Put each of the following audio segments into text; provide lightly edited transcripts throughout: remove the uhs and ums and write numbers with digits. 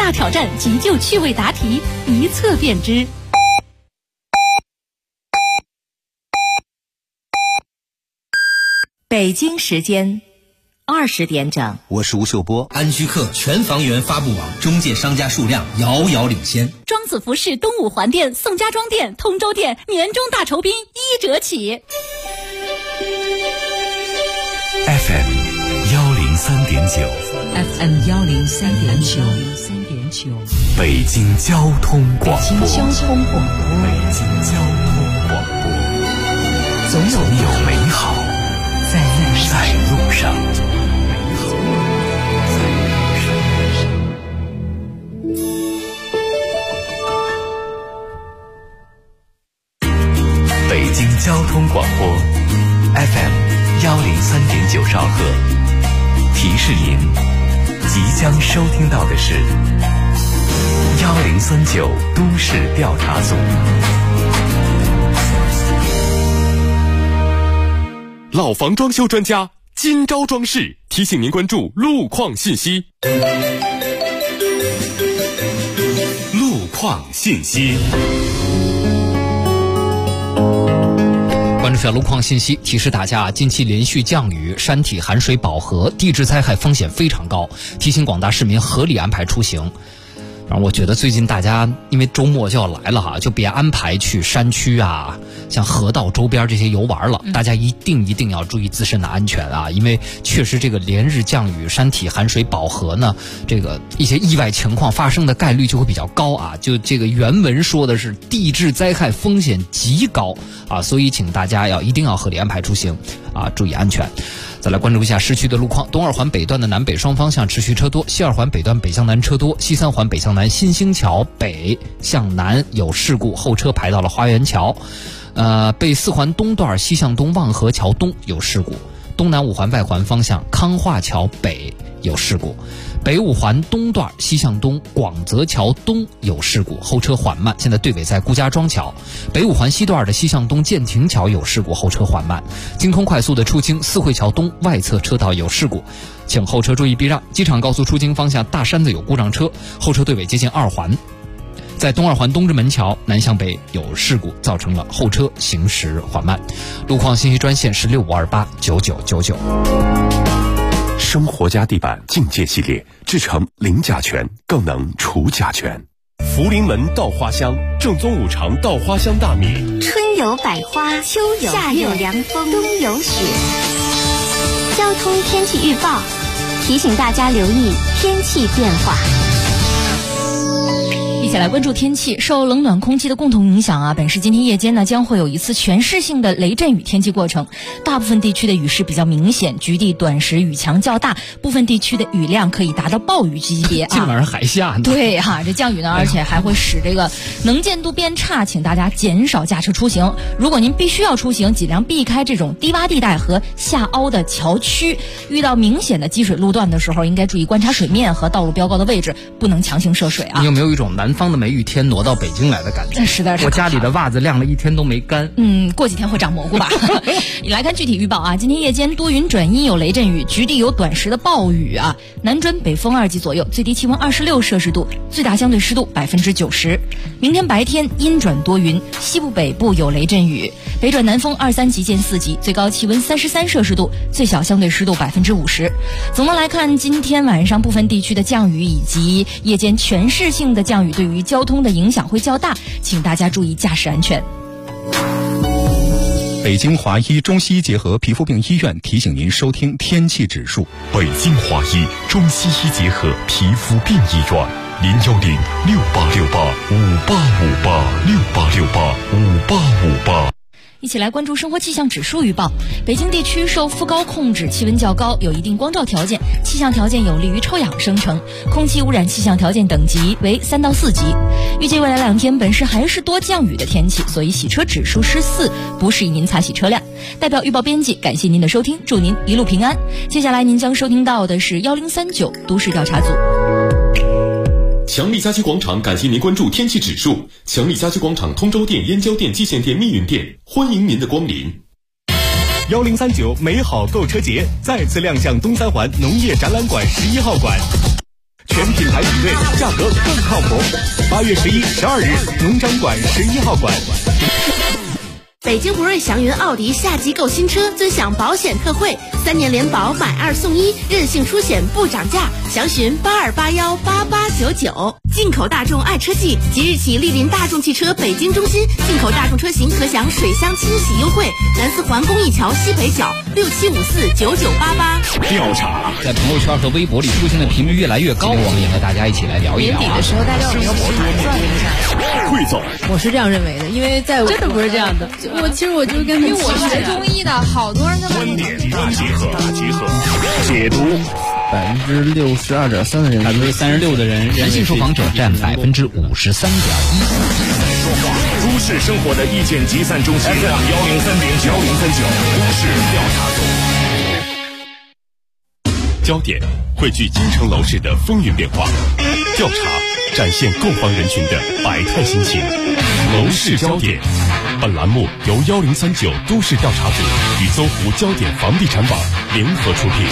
大挑战急救趣味答题，一测便知。北京时间20点整， 我是吴秀波。 安居客全房源发布网中介商家数量遥遥领先。 庄子服饰东五环店、宋家庄店、通州店年终大酬宾1折起。 FM 103.9 FM 103.9 北京交通广播。 北京交通广播。 北京交通广播。总有美好在路上。北京交通广播 FM 103.9兆赫，提示您即将收听到的是1039都市调查组。 老房装修专家今朝装饰提醒您关注路况信息。路况信息， 关注一下路况信息，提示大家近期连续降雨，山体含水饱和，地质灾害风险非常高，提醒广大市民合理安排出行。然后我觉得最近大家因为周末就要来了哈，就别安排去山区啊，像河道周边这些游玩了。大家一定要注意自身的安全啊，因为确实这个连日降雨，山体含水饱和呢，这个一些意外情况发生的概率就会比较高啊。就这个原文说的是地质灾害风险极高啊，所以请大家一定要合理安排出行啊，注意安全。再来关注一下市区的路况，东二环北段的南北双方向持续车多，西二环北段北向南车多，西三环北向南新兴桥北向南有事故，后车排到了花园桥。北四环东段西向东望河桥东有事故，东南五环外环方向康化桥北有事故，北五环东段西向东广泽桥东有事故，后车缓慢，现在队尾在顾家庄桥。北五环西段的西向东建亭桥有事故，后车缓慢。京通快速的出京四惠桥东外侧车道有事故，请后车注意避让。机场高速出京方向大山子有故障车，后车队尾接近二环。在东二环东直门桥南向北有事故，造成了后车行驶缓慢。路况信息专线是65289999。 生活家地板境界系列，制成零甲醛，更能除甲醛。 福临门稻花香，正宗五常稻花香大米。 春有百花，秋有夏有凉风，冬有雪。交通天气预报提醒大家留意天气变化。 一起来关注天气。受冷暖空气的共同影响啊，本市今天夜间呢将会有一次全市性的雷阵雨天气过程，大部分地区的雨势比较明显，局地短时雨强较大，部分地区的雨量可以达到暴雨级别啊。 今晚上还下呢。 对哈，这降雨呢，而且还会使这个能见度变差，请大家减少驾车出行。如果您必须要出行，尽量避开这种低洼地带和下凹的桥区。遇到明显的积水路段的时候，应该注意观察水面和道路标高的位置，不能强行涉水啊。 你有没有一种南方的梅雨天挪到北京来的感觉？ 实在是我家里的袜子晾了一天都没干。 过几天会长蘑菇吧。你来看具体预报啊，今天夜间多云转阴有雷阵雨，局地有短时的暴雨啊，南转北风2级左右，最低气温26摄氏度，最大相对湿度90%。明天白天阴转多云，西部北部有雷阵雨，北转南风2、3级见4级，最高气温33摄氏度，最小相对湿度50%。总的来看，今天晚上部分地区的降雨以及夜间全市性的降雨对于交通的影响会较大，请大家注意驾驶安全。 北京华医中西医结合皮肤病医院提醒您收听天气指数。 北京华医中西医结合皮肤病医院，0106868585858 一起来关注生活气象指数预报。北京地区受副高控制，气温较高，有一定光照条件，气象条件有利于臭氧生成，空气污染气象条件等级为3到4级。预计未来2天本市还是多降雨的天气，所以洗车指数是4，不适宜您擦洗车辆。代表预报编辑感谢您的收听，祝您一路平安。接下来您将收听到的是1039都市调查组。 强力家居广场感谢您关注天气指数。强力家居广场通州店、燕郊店、蓟县店、密云店，欢迎您的光临。 1039美好购车节再次亮相东三环农业展览馆11号馆。 全品牌比对，价格更靠谱。8月11、12日，农展馆11号馆。 北京博瑞祥云奥迪夏季购新车尊享保险特惠，3年联保买2送1，任性出险不涨价，详询82818899。进口大众爱车季，即日起莅临大众汽车北京中心，进口大众车型可享水箱清洗优惠，南四环公益桥西北角67549988。 调查在朋友圈和微博里出现的频率越来越高，我们也和大家一起来聊一聊。 年底的时候，大家有没有转一下？ 汇总， 我是这样认为的，因为在真的不是这样的。 其实我就是跟因为我学中医的，好多人都观点大集合，解读。 62.3%的人 ，36%的人，男性受访者占53.1%。 都市生活的意见集散中心，103.9，都市调查组。 焦点汇聚京城楼市的风云变化，调查展现购房人群的百态心情。楼市焦点，本栏目由1039都市调查组与搜狐焦点房地产网联合出品。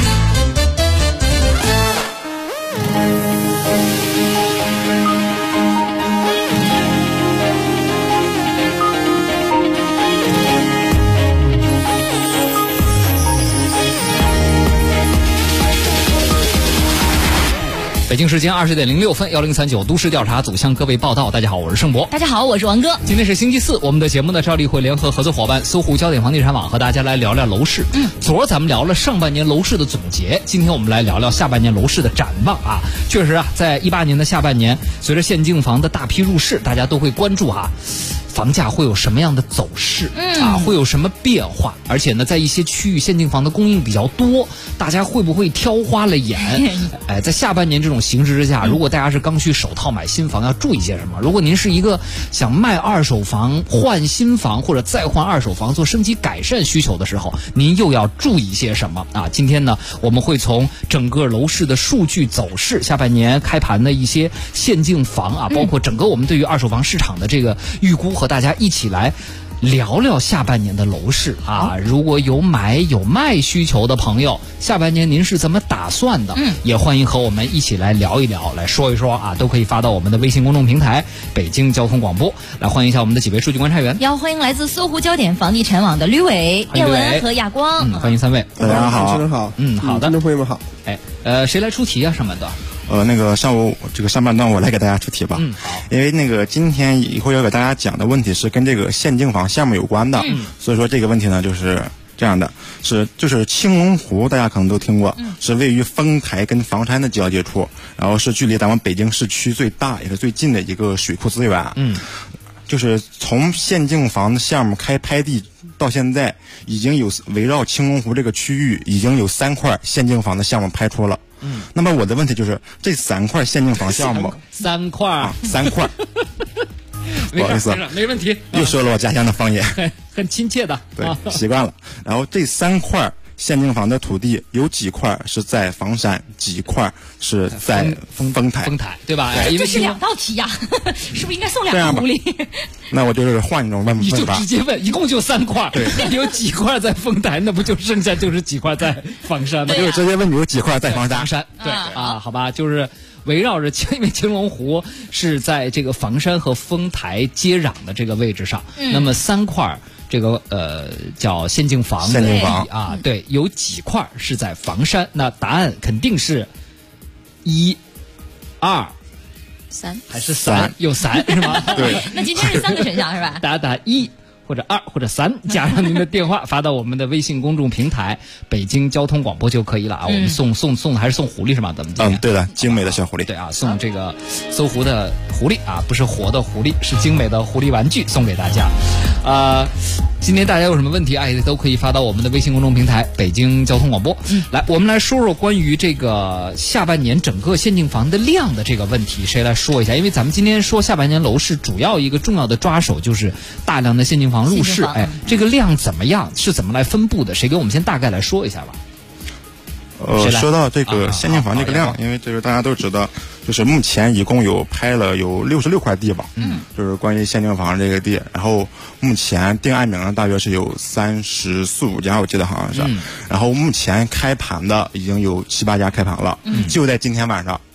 北京时间20点06分，1039都市调查组向各位报道。大家好，我是盛博。 大家好，我是王哥。 今天是星期四，我们的节目呢照例会联合合作伙伴搜狐焦点房地产网和大家来聊聊楼市。昨儿咱们聊了上半年楼市的总结，今天我们来聊聊下半年楼市的展望啊。确实啊，在18年的下半年，随着限竞房的大批入市，大家都会关注房价会有什么样的走势会有什么变化？而且呢，在一些区域限竞房的供应比较多，大家会不会挑花了眼？在下半年这种形势之下，如果大家是刚需首套买新房，要注意些什么？如果您是一个想卖二手房换新房或者再换二手房做升级改善需求的时候，您又要注意些什么啊？今天呢，我们会从整个楼市的数据走势，下半年开盘的一些限竞房包括整个我们对于二手房市场的这个预估，和大家一起来聊聊下半年的楼市如果有买有卖需求的朋友，下半年您是怎么打算的？也欢迎和我们一起来聊一聊，来说一说都可以发到我们的微信公众平台北京交通广播。来欢迎一下我们的几位数据观察员， 要欢迎来自搜狐焦点房地产网的吕伟、叶文和亚光。 欢迎3位。 大家好， 主持人好。 好的， 听众朋友们好。 谁来出题啊？上半段？ 上午这个上半段我来给大家出题吧。 好。 因为今天以后要给大家讲的问题是跟这个限竞房项目有关的，所以说这个问题呢就是这样的，就是青龙湖，大家可能都听过，是位于丰台跟房山的交界处，然后是距离咱们北京市区最大也是最近的一个水库资源。就是从限竞房的项目开拍地到现在，已经有围绕青龙湖这个区域已经有3块限竞房的项目拍出了。那么我的问题就是，这3块限竞房项目 ，3块 ，3块，不好意思， 没问题， 又说了我家乡的方言， 很亲切的， 对，习惯了。然后这3块限竞房的土地有几块是在房山，几块是在丰台， 对吧？ 这是2道题呀，是不是应该送2个狐狸？ 那我就是换一种问法， 你就直接问，一共就3块， 对， 有几块在丰台，那不就剩下就是几块在房山吗？ 就是直接问你有几块在房山， 对好吧，就是围绕着因为青龙湖是在这个房山和丰台接壤的这个位置上，那么3块。这个叫限竞房对，有几块是在房山？那答案肯定是1、2、 3， 还是3？有3是吗？ 对。 那今天是3个选项是吧？ 大家打1或者2或者3，加上您的电话发到我们的微信公众平台北京交通广播就可以了我们送还是送狐狸是吗？咱们对的，精美的小狐狸。 对送这个搜狐的狐狸不是活的狐狸，是精美的狐狸玩具送给大家。今天大家有什么问题也都可以发到我们的微信公众平台北京交通广播。来，我们来说说关于这个下半年整个限竞房的量的这个问题，谁来说一下？因为咱们今天说下半年楼市主要一个重要的抓手就是大量的限竞房入市，这个量怎么样？是怎么来分布的？谁给我们先大概来说一下吧？ 说到这个限竞房这个量，因为这个大家都知道，就是目前一共有拍了有66块地吧，就是关于限竞房这个地，然后目前定案名的大约是有34、5家，我记得好像是，然后目前开盘的已经有7、8家开盘了，就在今天晚上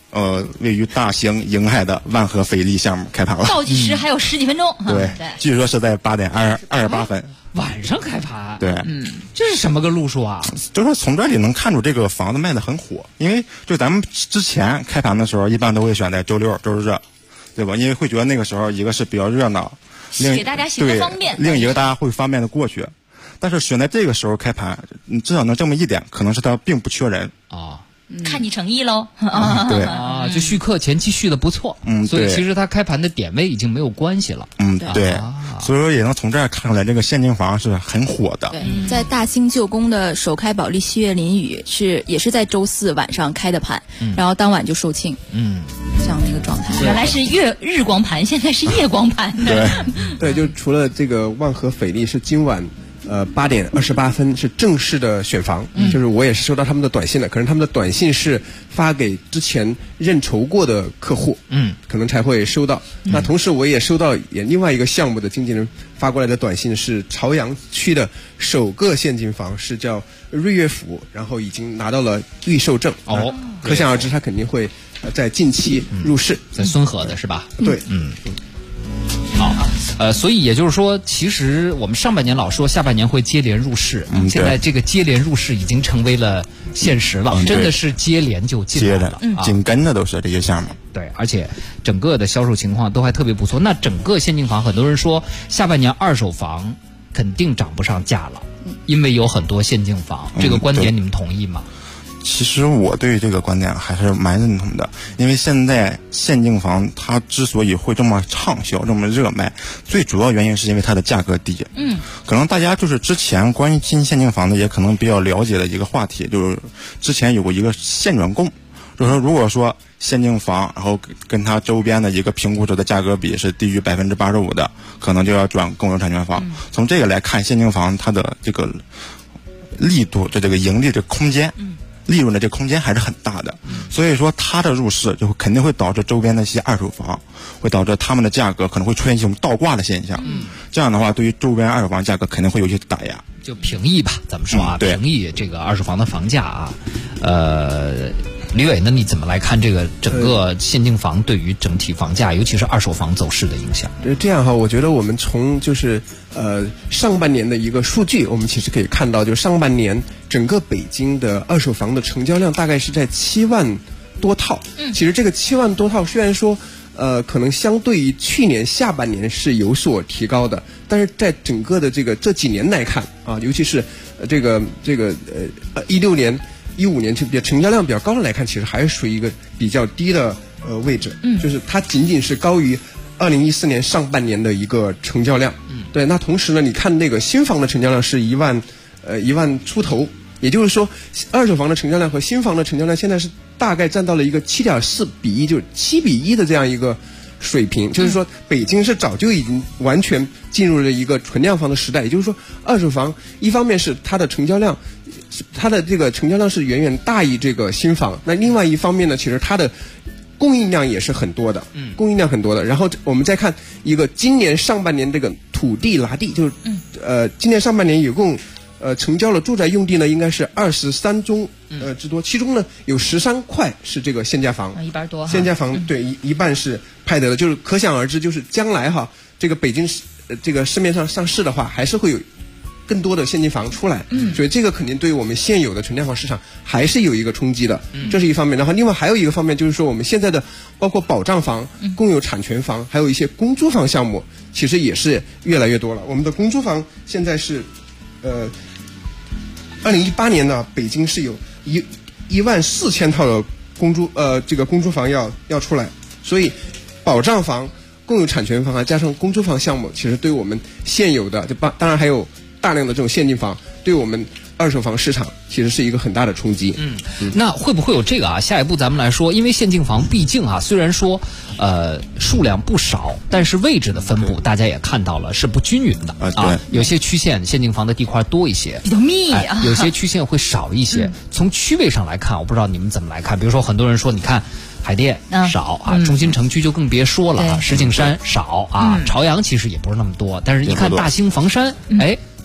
位于大兴迎海的万和斐丽项目开盘了。 倒计时还有10几分钟。 对，据说是在8点28分。 晚上开盘。 对， 这是什么个路数啊？ 就是说从这里能看出这个房子卖的很火，因为就咱们之前开盘的时候，一般都会选在周六、周日，对吧？因为会觉得那个时候一个是比较热闹， 给大家行个方便， 另一个大家会方便的过去。但是选在这个时候开盘，至少能证明一点，可能是它并不缺人啊。 看你诚意喽。 对啊，就续客前期续的不错，所以其实它开盘的点位已经没有关系了。 对，所以说也能从这儿看出来，这个现金房是很火的。 对，在大兴旧宫的首开保利西岳林宇也是在周4晚上开的盘，然后当晚就售罄。这样的一个状态。 原来是日光盘，现在是夜光盘。 对，就除了这个万和斐丽是今晚。8点28分是正式的选房，就是我也是收到他们的短信了，可能他们的短信是发给之前认筹过的客户，可能才会收到。那同时我也收到另外一个项目的经纪人发过来的短信，是朝阳区的首个现金房，是叫瑞悦府，然后已经拿到了预售证。可想而知，他肯定会在近期入市， 在孙河的是吧？ 对， 好，所以也就是说，其实我们上半年老说下半年会接连入市，现在这个接连入市已经成为了现实了，真的是接连就进来了， 紧跟的都是这些项目。 对，而且整个的销售情况都还特别不错。那整个现金房，很多人说下半年二手房肯定涨不上价了，因为有很多现金房，这个观点你们同意吗？ 其实我对这个观点还是蛮认同的，因为现在现金房它之所以会这么畅销、这么热卖，最主要原因是因为它的价格低。可能大家就是之前关于新现金房的也可能比较了解的一个话题，就是之前有过一个现转供，就是说如果说现金房，然后跟它周边的一个评估值的价格比是低于85%的，可能就要转共有产权房。从这个来看，现金房它的这个力度的这个盈利的空间。利润的这空间还是很大的，所以说它的入市就肯定会导致周边的一些二手房，会导致他们的价格可能会出现一种倒挂的现象。这样的话，对于周边二手房价格肯定会有一些打压。 就平抑吧，咱们说啊，平抑这个二手房的房价啊。李伟，那你怎么来看这个整个现金房对于整体房价，尤其是二手房走势的影响？ 这样哈，我觉得我们从就是上半年的一个数据，我们其实可以看到，就上半年整个北京的二手房的成交量大概是在7万多套。其实这个7万多套虽然说可能相对于去年下半年是有所提高的，但是在整个的这几年来看啊，尤其是16年、15年成交量比较高的来看，其实还是属于一个比较低的位置，就是它仅仅是高于2014年上半年的一个成交量。对，那同时呢，你看那个新房的成交量是1万出头，也就是说，二手房的成交量和新房的成交量现在是大概占到了一个7.4比1，就是7比1的这样一个水平。就是说，北京是早就已经完全进入了一个纯量房的时代。也就是说，二手房一方面是它的成交量，它的这个成交量是远远大于这个新房。那另外一方面呢，其实它的供应量也是很多的，供应量很多的。然后我们再看一个今年上半年这个土地拿地，就是今年上半年一共成交了住宅用地呢，应该是23宗之多，其中呢有13块是这个限价房 ，100多， 限价房对一半是拍得的，就是可想而知，就是将来哈，这个北京这个市面上上市的话，还是会有更多的现金房出来，所以这个肯定对于我们现有的纯量房市场还是有一个冲击的，这是一方面。然后另外还有一个方面就是说，我们现在的包括保障房、共有产权房，还有一些公租房项目，其实也是越来越多了。我们的公租房现在是2018年呢，北京是有14000套的这个公租房要出来，所以保障房、共有产权房加上公租房项目，其实对我们现有的当然还有大量的这种现金房，对我们二手房市场其实是一个很大的冲击。 那会不会有这个啊？下一步咱们来说，因为现金房毕竟啊，虽然说数量不少，但是位置的分布大家也看到了是不均匀的啊。有些区县现金房的地块多一些， 比较密啊； 有些区县会少一些。从区位上来看，我不知道你们怎么来看。比如说，很多人说，你看海淀少啊，中心城区就更别说了啊，石景山少啊，朝阳其实也不是那么多，但是一看大兴房山，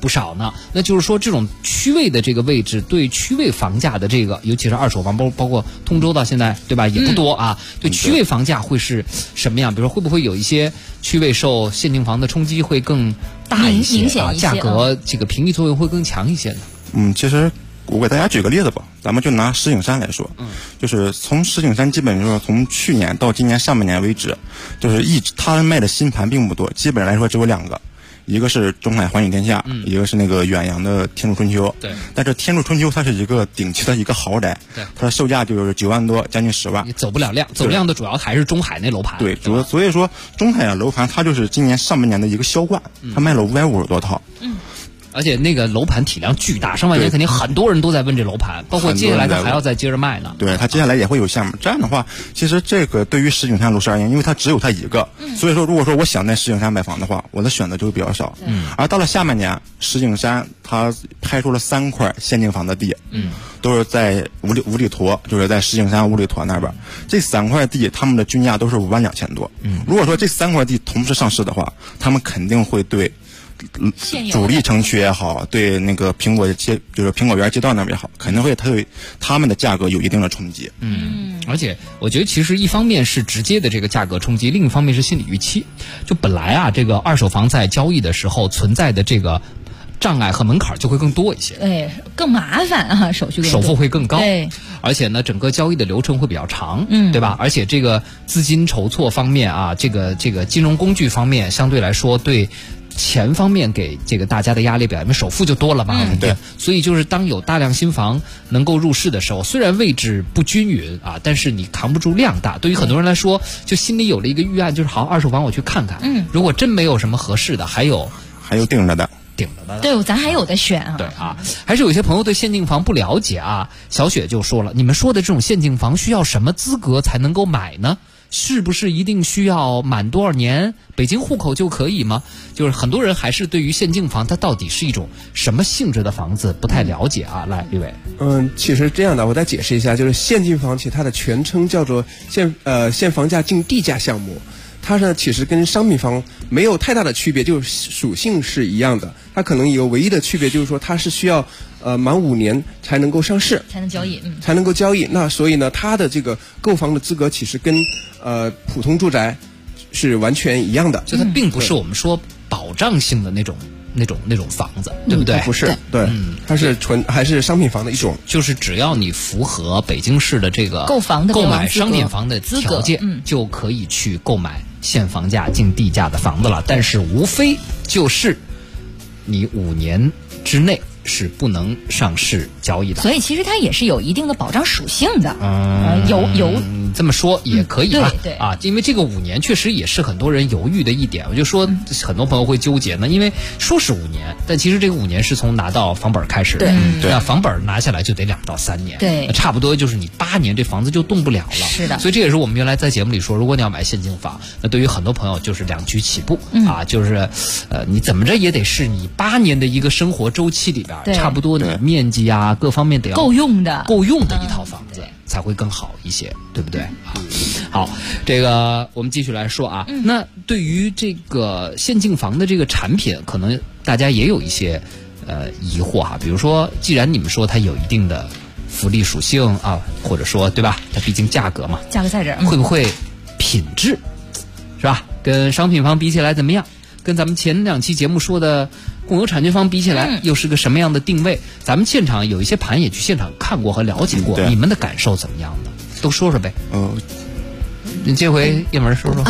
不少呢。那就是说，这种区位的这个位置对区位房价的这个，尤其是二手房，包括通州到现在对吧也不多啊，对区位房价会是什么样？比如说会不会有一些区位受限定房的冲击会更大一些啊？价格这个平抑作用会更强一些呢？ 其实我给大家举个例子吧，咱们就拿石景山来说，就是从石景山基本说从去年到今年上半年为止，就是他卖的新盘并不多，基本来说只有2个。一个是中海环宇天下，一个是那个远洋的天柱春秋。 对， 但是天柱春秋它是一个顶级的一个豪宅， 对， 它的售价就是9万多，将近10万。 你走不了量，走量的主要还是中海那楼盘。 对，所以说中海的楼盘它就是今年上半年的一个销冠，它卖了550多套。 而且那个楼盘体量巨大，上半年肯定很多人都在问这楼盘，包括接下来他还要再接着卖呢。 对，他接下来也会有项目。这样的话，其实这个对于石景山楼市而言，因为它只有它一个，所以说如果说我想在石景山买房的话，我的选择就会比较少。而到了下半年，石景山它拍出了3块限定房的地，都是在五里坨，就是在石景山五里坨那边。这3块地，他们的均价都是5万2千多。如果说这3块地同时上市的话，他们肯定会对主力城区也好，对那个苹果园街道那边也好，肯定会对他们的价格有一定的冲击。 而且我觉得其实一方面是直接的这个价格冲击，另一方面是心理预期。就本来啊，这个二手房在交易的时候存在的这个障碍和门槛就会更多一些， 更麻烦啊，手付会更高， 对， 而且呢，整个交易的流程会比较长，对吧？而且这个资金筹措方面啊，这个金融工具方面，相对来说对钱方面给这个大家的压力比较，因为首付就多了嘛， 对。 所以就是当有大量新房能够入市的时候，虽然位置不均匀啊，但是你扛不住量大。对于很多人来说，就心里有了一个预案，就是好，二手房我去看看。如果真没有什么合适的，还有顶着的。 对，咱还有的选啊。 对啊，还是有些朋友对限定房不了解啊。小雪就说了，你们说的这种限定房需要什么资格才能够买呢？是不是一定需要满多少年北京户口就可以吗？就是很多人还是对于限定房它到底是一种什么性质的房子不太了解啊。来，李伟。 其实这样的，我再解释一下，就是限定房，其实它的全称叫做限房价竞地价项目。它呢，其实跟商品房没有太大的区别，就是属性是一样的。它可能有唯一的区别就是说，它是需要满5年才能够上市， 才能交易， 才能够交易。那所以呢，它的这个购房的资格其实跟普通住宅是完全一样的。 就它并不是我们说保障性的那种房子，对不对？ 不是，对，它是还是商品房的一种， 就是只要你符合北京市的这个购买商品房的条件，就可以去购买限房价竞地价的房子了。但是无非就是你5年之内是不能上市交易的， 所以其实它也是有一定的保障属性的。有这么说也可以吧？ 对啊，因为这个5年确实也是很多人犹豫的一点。我就说很多朋友会纠结呢，因为说是5年，但其实这个5年是从拿到房本开始的。那房本拿下来就得2到3年， 对， 差不多就是你8年这房子就动不了了。 是的， 所以这也是我们原来在节目里说，如果你要买限定房，那对于很多朋友就是2居起步啊，就是你怎么着也得是你8年的一个生活周期里边，差不多你面积啊各方面得要够用的一套房子。才会更好一些，对不对？好，这个我们继续来说啊。那对于这个限定房的这个产品，可能大家也有一些疑惑哈。比如说，既然你们说它有一定的福利属性啊，或者说对吧？它毕竟价格嘛， 价格在这儿， 会不会品质是吧？跟商品房比起来怎么样？跟咱们前2期节目说的共有产权房比起来，又是个什么样的定位？咱们现场有一些盘也去现场看过和了解过，你们的感受怎么样呢？都说说呗。你这回叶文说说。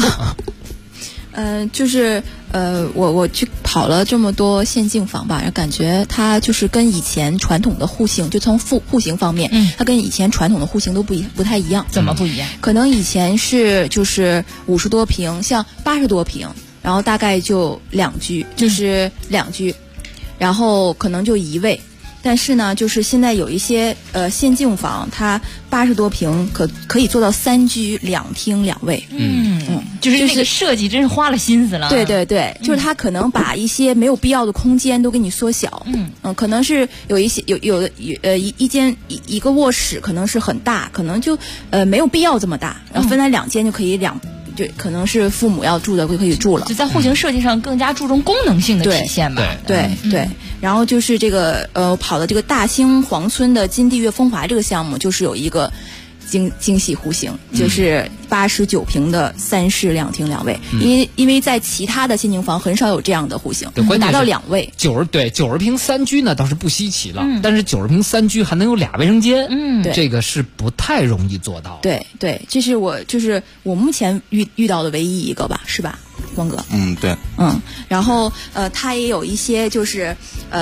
就是我去跑了这么多限定房吧，感觉它就是跟以前传统的户型，就从户型方面，它跟以前传统的户型都不太一样。 怎么不一样？ 可能以前是就是50多平，像80多平。然后大概就2居，就是2居，然后可能就1卫。但是呢，就是现在有一些限定房，它80多平可以做到3居2厅2卫。 就是那个设计真是花了心思了。 对对对，就是它可能把一些没有必要的空间都给你缩小。可能是有一些一个卧室可能是很大，可能就没有必要这么大，然后分来2间就可以就可能是父母要住的就可以住了。 就在户型设计上更加注重功能性的体现吧。 对。然后就是这个跑的这个大兴黄村的金地悦风华这个项目，就是有一个精细户型，就是89平的3室2厅2卫。因为在其他的现境房很少有这样的户型，达到2卫。 90平3居呢倒是不稀奇了，但是90平3居还能有2卫生间，这个是不太容易做到。 对，这是我目前遇到的唯一一个吧，是吧？光哥， 对， 然后它也有一些就是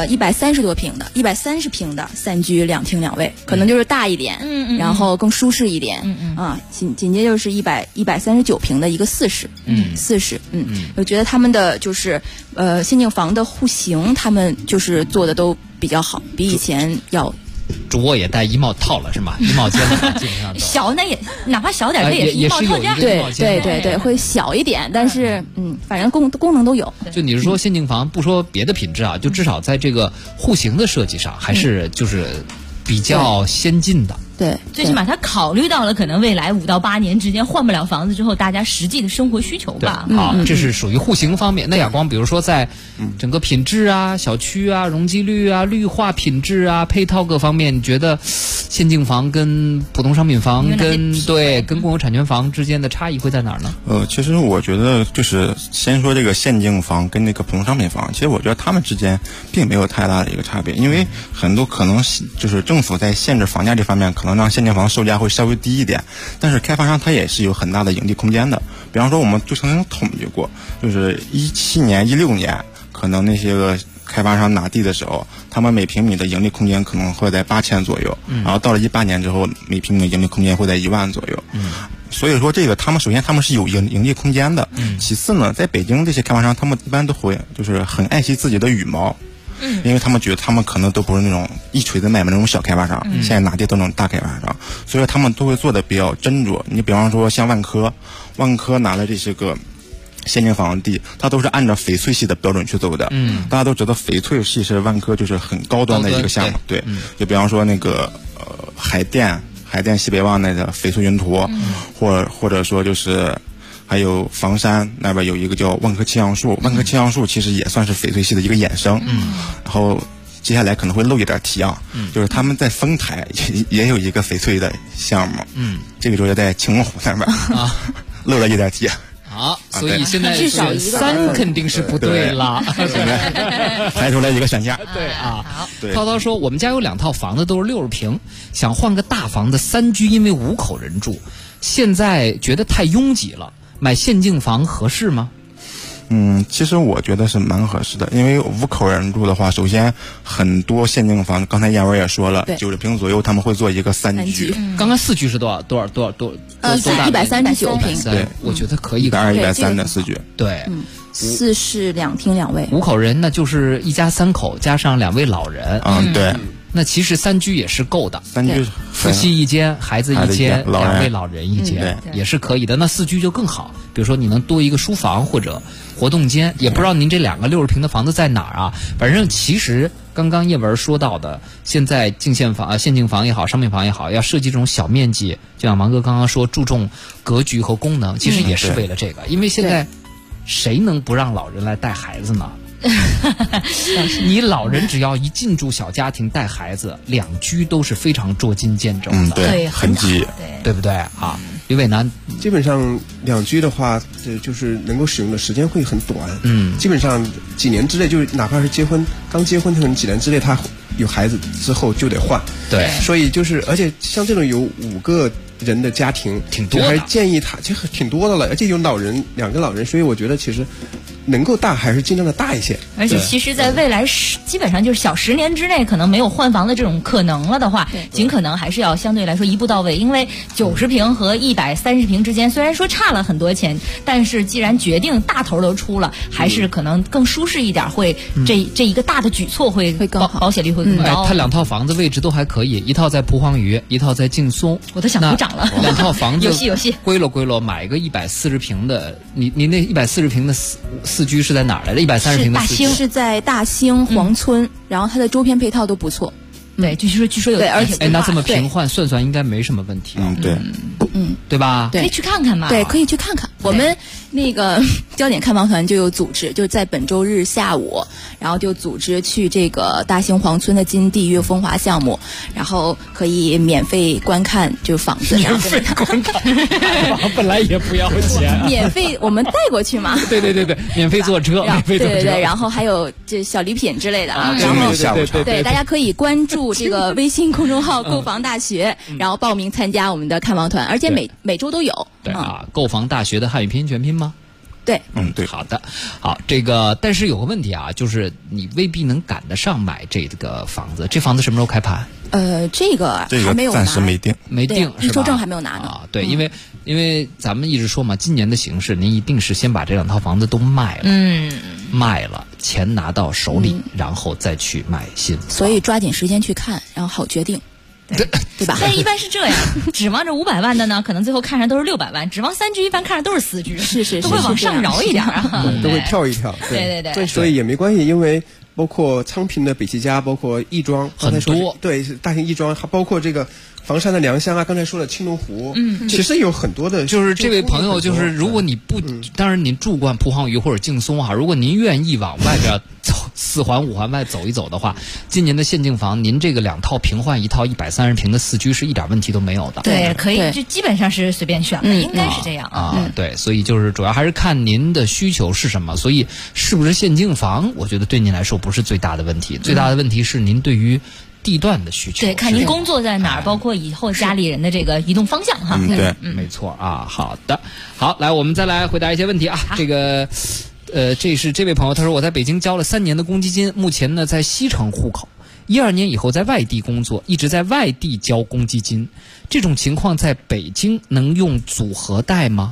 130多平的130平的3居2厅2卫，可能就是大一点，然后更舒适一点，紧接就是139平的一个4室，4室，我觉得他们的就是现境房的户型，他们就是做的都比较好，比以前要。 主卧也带衣帽套了是吗？衣帽间基本上小那也哪怕小点，这也是衣帽套间。 对，会小一点，但是反正功能都有。 就你是说现境房，不说别的品质啊，就至少在这个户型的设计上，还是就是比较先进的。 对， 最起码他考虑到了可能未来5到8年之间换不了房子之后，大家实际的生活需求吧。 好，这是属于户型方面。那亚光，比如说在整个品质啊、小区啊、容积率啊、绿化品质啊、配套各方面，你觉得现境房跟普通商品房跟共有产权房之间的差异会在哪儿呢？ 其实我觉得就是先说这个现境房跟那个普通商品房，其实我觉得他们之间并没有太大的一个差别，因为很多可能就是政府在限制房价这方面可能让现境房售价会稍微低一点，但是开发商他也是有很大的盈利空间的。比方说我们就曾经统计过，就是17年、16年，可能那些个开发商拿地的时候，他们每平米的盈利空间可能会在8000左右，然后到了18年之后，每平米的盈利空间会在1万左右。所以说这个他们首先他们是有盈利空间的，其次呢，在北京这些开发商他们一般都会就是很爱惜自己的羽毛。因为他们觉得他们可能都不是那种一锤子买卖那种小开发商，现在拿地都那种大开发商，所以他们都会做的比较斟酌。你比方说像万科拿了这些个现境房地，它都是按照翡翠系的标准去走的。大家都知道翡翠系是万科就是很高端的一个项目，对。就比方说那个海淀西北旺那个翡翠云图，或者说就是还有房山那边有一个叫万科青杨树，万科青杨树其实也算是翡翠系的一个衍生。然后接下来可能会漏一点题啊，就是他们在丰台也有一个翡翠的项目，这个就在晴空湖那边漏了一点题。 好，所以现在3肯定是不对了， 排出来一个选项。 对啊，涛涛说我们家有2套房子都是60平，想换个大房子3居，因为5口人住，现在觉得太拥挤了，买现境房合适吗？ 其实我觉得是蛮合适的，因为5口人住的话，首先很多现境房，刚才燕文也说了，90平左右他们会做一个3居。 刚刚4居是多少 ？139平。 对，我觉得可以 ，120、130的4居。 对 ，4室2厅2卫。 5口人那就是一家3口加上2位老人。 对。 那其实3居也是够的 ，3居夫妻一间，孩子一间，2位老人一间，也是可以的。那4居就更好，比如说你能多一个书房或者活动间，也不知道您这2个60平的房子在哪儿啊？反正其实刚刚叶文说到的，现在现境房也好，商品房也好，要设计这种小面积，就像王哥刚刚说，注重格局和功能，其实也是为了这个，因为现在谁能不让老人来带孩子呢？你老人只要一进驻小家庭带孩子，2居都是非常捉襟见肘的， 对， 很挤， 对不对啊？李伟南， 基本上2居的话，就是能够使用的时间会很短，基本上几年之内，就是哪怕是刚结婚，可能几年之内他有孩子之后就得换， 对， 所以就是而且像这种有5个人的家庭， 挺多的， 还是建议他其实挺多的了，而且有2个老人，所以我觉得其实能够大还是尽量的大一些。 而且其实在未来基本上就是小10年之内可能没有换房的这种可能了的话，尽可能还是要相对来说一步到位，因为90平和130平之间虽然说差了很多钱，但是既然决定大头都出了，还是可能更舒适一点，会这一个大的举措会更好，保险率会更高。 他2套房子位置都还可以，一套在蒲黄榆，一套在劲松， 我都想鼓掌了。 2套房子有戏归了，买一个140平的，你那140平的4居是在哪儿来着？130平的4居是在大兴黄村，然后它的周边配套都不错。 对，据说有， 而且那这么平换算应该没什么问题。 对， 对吧？ 可以去看看嘛。对，可以去看看。 我们那个焦点看房团就有组织，就在本周日下午，然后就组织去这个大兴皇村的金地悦风华项目，然后可以免费观看就房子， 免费观看，本来也不要钱， 免费我们带过去嘛。 对，免费坐车，免费坐车， 对，然后还有这小礼品之类的啊。 然后对，大家可以关注这个微信公众号“购房大学”，然后报名参加我们的看房团，而且每周都有。 对啊，购房大学的汉语拼音全拼吗？ 对， 对， 好的，好，这个但是有个问题啊，就是你未必能赶得上买这个房子，这房子什么时候开盘？ 这个还没有拿， 暂时没定， 预售证还没有拿呢。 啊，对，因为咱们一直说嘛，今年的形势，您一定是先把这2套房子都卖了，卖了，钱拿到手里，然后再去买新房。 所以抓紧时间去看，然后好决定。对吧？ 但一般是这样，指望着500万的呢，可能最后看上都是600万；指望3居，一般看上都是4居， 是都会往上饶一点啊， 都会跳一跳。 对， 所以也没关系，因为包括昌平的北齐家，包括亦庄， 很多， 对，大型亦庄，还包括这个房山的良乡啊，刚才说了青龙湖，其实有很多的。 就是这位朋友，就是如果你不，当然您住惯蒲黄榆或者劲松哈，如果您愿意往外边走4环5环外走一走的话，今年的限定房，您这个2套平换1套130平的4居是一点问题都没有的。 对，可以，就基本上是随便选的，应该是这样啊。对，所以就是主要还是看您的需求是什么，所以是不是限定房，我觉得对您来说不是最大的问题，最大的问题是您对于地段的需求。 对，看您工作在哪儿，包括以后家里人的这个移动方向哈。 对， 没错啊。好的，好，来我们再来回答一些问题啊。这个。这是这位朋友，他说我在北京交了3年的公积金，目前呢在西城户口，12年以后在外地工作，一直在外地交公积金，这种情况在北京能用组合贷吗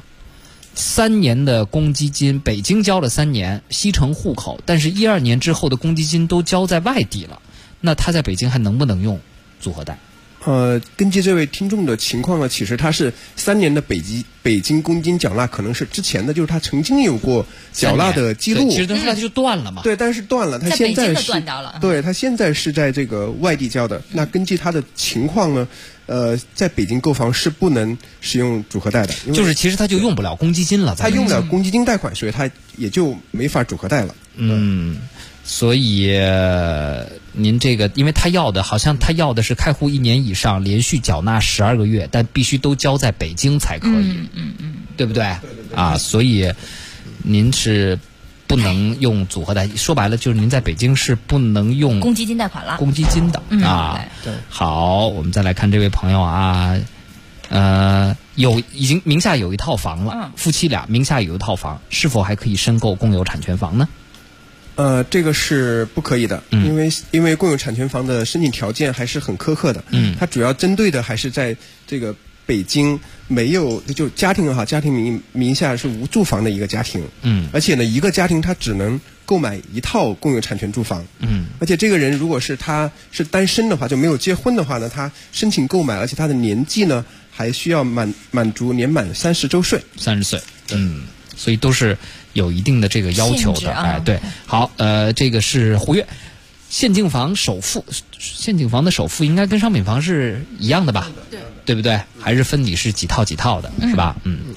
？3年的公积金，北京交了3年，西城户口，但是12年之后的公积金都交在外地了，那他在北京还能不能用组合贷？ 根据这位听众的情况呢，其实他是3年的北京公积金缴纳可能是之前的，就是他曾经有过缴纳的记录， 其实后来就断了嘛。 对，但是断了，他现在是断掉了。 对，他现在是在这个外地交的。那根据他的情况呢，在北京购房是不能使用组合贷的， 就是其实他就用不了公积金了， 他用不了公积金贷款，所以他也就没法组合贷了。 所以您这个，因为他要的好像他要的是开户1年以上，连续缴纳12个月，但必须都交在北京才可以，对不对？啊，所以您是不能用组合贷，说白了就是您在北京是不能用公积金贷款了， 公积金的啊。 对， 好，我们再来看这位朋友啊，已经名下有一套房了，夫妻俩名下有一套房，是否还可以申购共有产权房呢？ 这个是不可以的，因为共有产权房的申请条件还是很苛刻的。它主要针对的还是在这个北京没有就家庭名下是无住房的一个家庭。而且呢，一个家庭他只能购买1套共有产权住房。而且这个人如果是他是单身的话，就没有结婚的话呢，他申请购买，而且他的年纪呢还需要满足年满30周岁。 30岁，所以都是有一定的这个要求的。哎，对，好，这个是胡月，限定房首付，限定房的首付应该跟商品房是一样的吧？对不对？还是分你是几套的，是吧？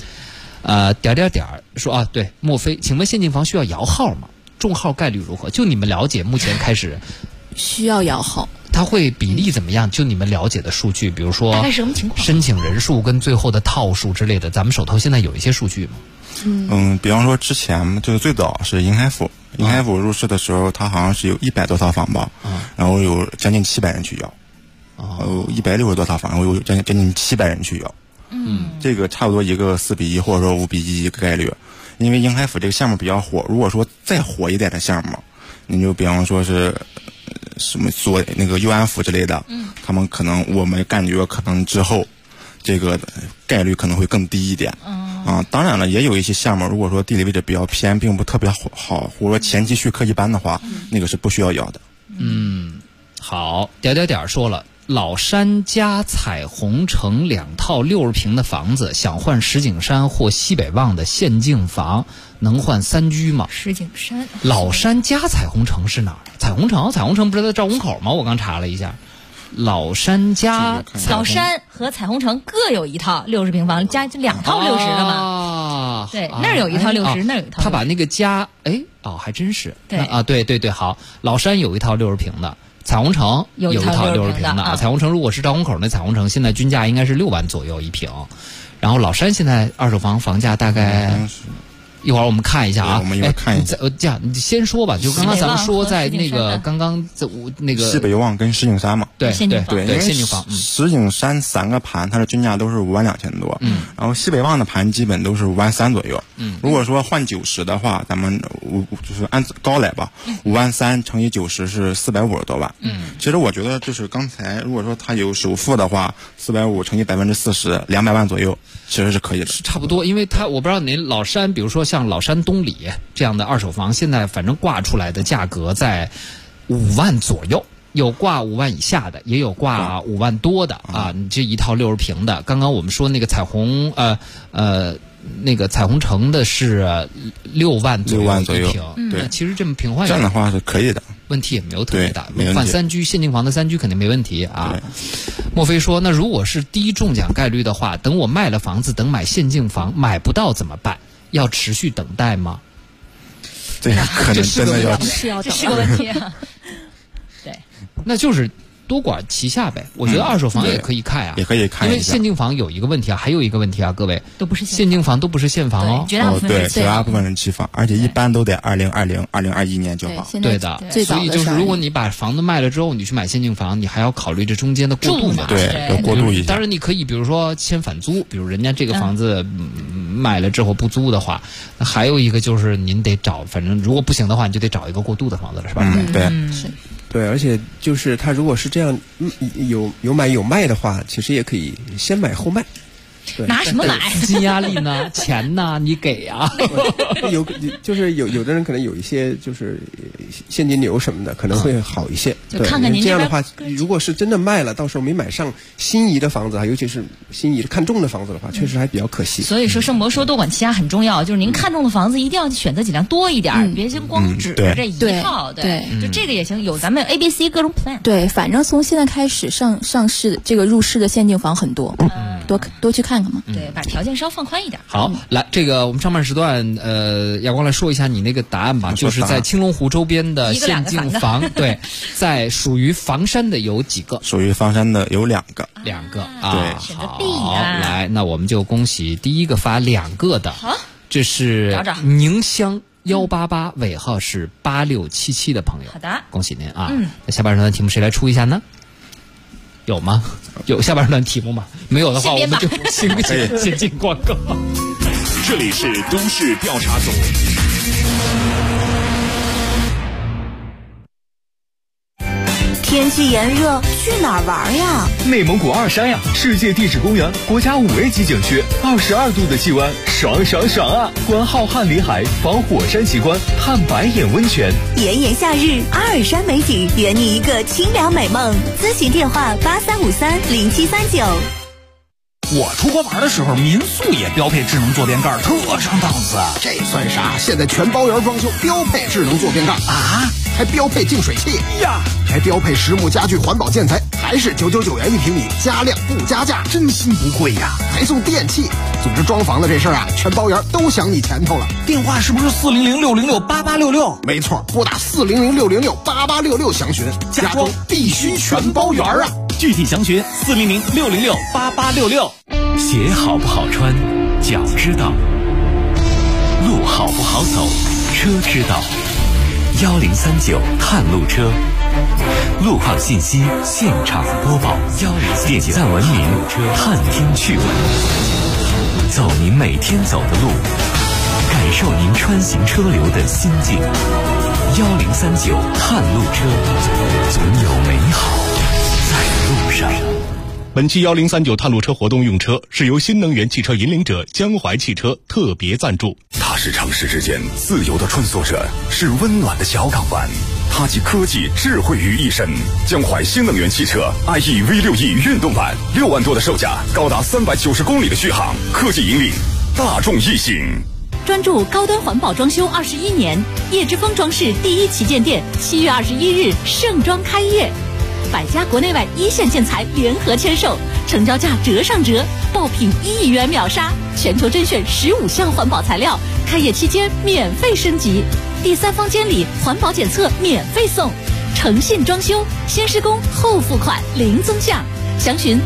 说啊，对，莫非，请问限定房需要摇号吗？中号概率如何？就你们了解，目前开始需要摇号。 它会比例怎么样？就你们了解的数据，比如说大概什么情况？ 申请人数跟最后的套数之类的，咱们手头现在有一些数据吗？ 比方说之前就是最早是银海府入市的时候，它好像是有100多套房吧，然后有将近700人去要，160多套房，然后有将近700人去要，这个差不多一个4比1或者说5比1一个概率。因为银海府这个项目比较火，如果说再火一点的项目，你就比方说是什么做那个佑安府之类的，他们可能我们感觉可能之后这个概率可能会更低一点。当然了，也有一些项目，如果说地理位置比较偏，并不特别好，或者说前期续课一般的话，那个是不需要要的。 好，说了，老山家彩虹城2套60平的房子，想换石景山或西北望的限定房，能换3居吗？ 石景山， 老山家彩虹城是哪儿？彩虹城不是在赵公口吗？我刚查了一下。老山和彩虹城各有1套60平方，加2套60的嘛。 对，那儿有一套60，那儿有一套60。 他把那个家，还真是。 对， 对，好，老山有一套60平的。彩虹城有一套60平的彩虹城如果是赵虹口那彩虹城，现在均价应该是6万左右一平。然后老山现在二手房价大概，一会儿我们看一下啊。 我们一会儿看一下。 这样你先说吧，就刚刚咱们说在那个刚刚那个西北旺跟石景山嘛。 对， 限定房。石景山3个盘它的均价都是52000多，然后西北旺的盘基本都是53000左右。如果说换90的话，咱们就是按高来吧，53000乘以90是450多万。其实我觉得就是刚才如果说它有首付的话，450乘以40%，200万左右，其实是可以的。 差不多，因为我不知道您老山，比如说像老山东里这样的二手房，现在反正挂出来的价格在5万左右。有挂5万以下的，也有挂5万多的啊！你这一套60平的，刚刚我们说那个彩虹那个彩虹城的是6万左右一平， 对， 其实这么平换这样的话是可以的， 问题也没有特别大。 换 3居现金房的3居肯定没问题啊。莫非说，那如果是低中奖概率的话，等我卖了房子，等买现金房买不到怎么办？要持续等待吗？ 这可能真的要这是个问题啊。对， 那就是多管齐下呗。我觉得二手房也可以看啊， 也可以看一下。 因为现金房有一个问题啊，还有一个问题啊，各位都不是现金房，都不是现房哦。 绝大部分对，绝大部分人期房，而且一般都得2020、2021年交房。 对的，所以就是如果你把房子卖了之后，你去买现金房，你还要考虑这中间的过渡嘛。 对，要过渡一下。 当然，你可以比如说签反租，比如人家这个房子卖了之后不租的话，那还有一个就是您得找，反正如果不行的话，你就得找一个过渡的房子了，是吧？ 对， 是。 对，而且就是他如果是这样有买有卖的话，其实也可以先买后卖。 拿什么买？ 资金压力呢？钱呢？你给啊？ 有的人可能有一些就是现金流什么的，可能会好一些。 就看看您这样的话，如果是真的卖了，到时候没买上心仪的房子啊，尤其是心仪看中的房子的话，确实还比较可惜。 所以说，盛博说多管齐下很重要，就是您看中的房子一定要选择尽量多一点，别先光指着这一套。对，就这个也行，有咱们 ABC 各种 plan。 对，反正从现在开始上市这个入市的现金房很多，多去看看嘛。 对，把条件稍放宽一点。 好，来这个我们上半时段，亚光来说一下你那个答案吧，就是在青龙湖周边的现金房，对，在属于房山的有几个？ 属于房山的有2个 ，2个啊。 对，好，来，那我们就恭喜第一个发2个的，这是宁乡188，尾号是8677的朋友。 好的， 恭喜您啊！那下半时段题目谁来出一下呢？有吗？有下半段题目吗？没有的话，我们就先进广告。 这里是都市调查组。 天气炎热，去哪儿玩呀？ 内蒙古2山呀，世界地质公园，国家5A 级景区，22度的气温，爽爽爽啊！观浩瀚林海，访火山奇观，探白眼温泉。 炎炎夏日，阿尔山美景，圆你一个清凉美梦。咨询电话83530739。 我出国玩的时候，民宿也标配智能坐便盖，特上档次。 这算啥？现在全包圆装修标配智能坐便盖啊， 还标配净水器呀， 还标配实木家具环保建材，还是999元1平米，加量不加价， 真心不贵呀！ 还送电器。总之装房的这事儿啊，全包圆都想你前头了。 电话是不是400-606-8866？ 没错，拨打400-606-8866详询。 家装必须全包圆啊！具体详询400-606-8866。 鞋好不好穿，脚知道；路好不好走，车知道。1039探路车，路况信息现场播报。点赞文明，探听趣闻，走您每天走的路，感受您穿行车流的心境。1039探路车，总有美好在路上。 本期1039探路车活动用车是由新能源汽车引领者江淮汽车特别赞助。 它是城市之间自由的穿梭者，是温暖的小港湾。它集科技智慧于一身。江淮新能源汽车 IE V6E 运动版，6万多的售价，高达390公里的续航，科技引领，大众异性。 专注高端环保装修21年，叶之峰装饰第1旗舰店7月21日盛装开业。 ，100家国内外一线建材联合签售，成交价折上折，爆品1亿元秒杀，全球甄选15项环保材料，开业期间免费升级，第三方监理、环保检测免费送，诚信装修，先施工后付款，零增项。详询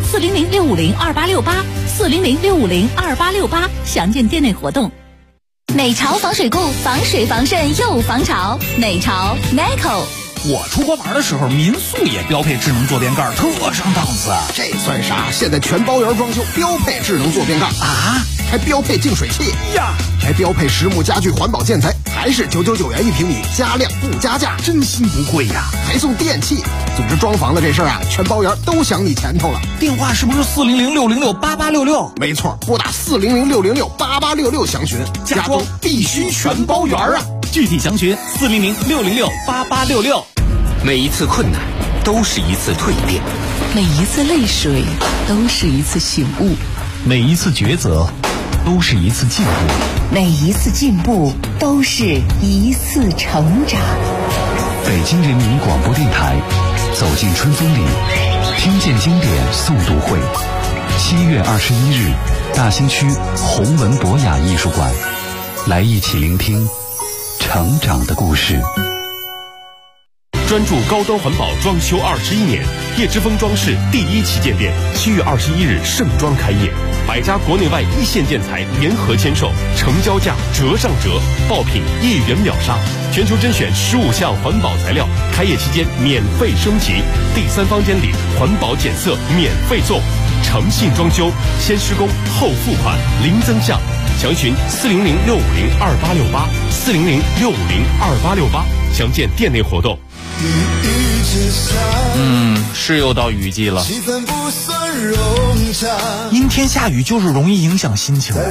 400-650-2868，400-650-2868，详见店内活动。 美潮防水固，防水防渗又防潮。美潮 Neco。 我出国玩的时候，民宿也标配智能坐便盖，特上档次。 这算啥？现在全包圆装修标配智能坐便盖啊， 还标配净水器呀， 还标配实木家具环保建材，还是999元1平米，加量不加价， 真心不贵呀！ 还送电器。总之装房的这事儿啊，全包圆都想你钱头了。 电话是不是400-606-8866？ 没错，拨打400-606-8866详询。 家装必须全包圆啊！具体详询400-606-8866。 每一次困难都是一次蜕变， 每一次泪水都是一次醒悟， 每一次抉择都是一次进步， 每一次进步都是一次成长。 北京人民广播电台，走进春风里，听见经典诵读会，7月21日，大兴区弘文博雅艺术馆，来一起聆听成长的故事。 专注高端环保装修21年，叶之峰装饰第1旗舰店7月21日盛装开业，100家国内外一线建材联合签售，成交价折上折，爆品1亿元秒杀，全球甄选15项环保材料，开业期间免费升级，第三方监理、环保检测免费送，诚信装修，先施工后付款，零增项。详询400-650-2868，400-650-2868，详见店内活动。 是又到雨季了，阴天下雨就是容易影响心情。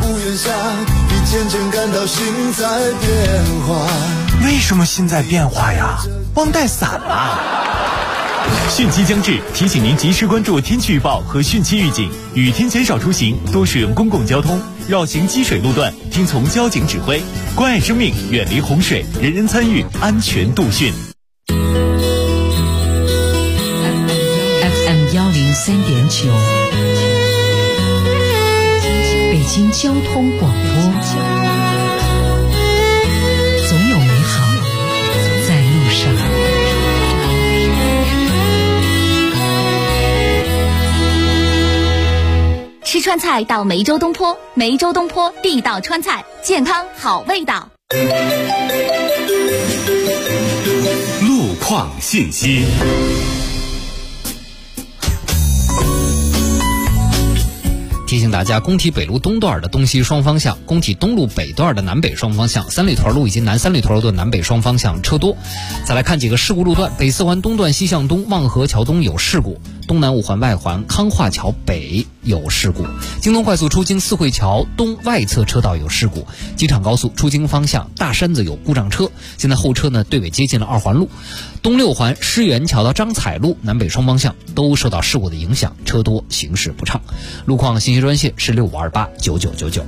为什么心在变化呀？忘带伞了。 汛期将至，提醒您及时关注天气预报和汛期预警，雨天减少出行，多使用公共交通，绕行积水路段，听从交警指挥，关爱生命，远离洪水，人人参与，安全度汛。 FM 103.9，北京交通广播，总有美好在路上。 吃川菜到梅州东坡，梅州东坡地道川菜，健康好味道。 路况信息。 提醒大家，工体北路东段的东西双方向，工体东路北段的南北双方向，三里屯路以及南三里屯路的南北双方向车多。再来看几个事故路段：北四环东段西向东，望河桥东有事故；东南五环外环康化桥北有事故；京东快速出京四惠桥东外侧车道有事故；机场高速出京方向大山子有故障车，现在后车呢对尾接近了二环路。东六环狮园桥到张彩路南北双方向都受到事故的影响，车多行驶不畅。路况信息专线是65289999。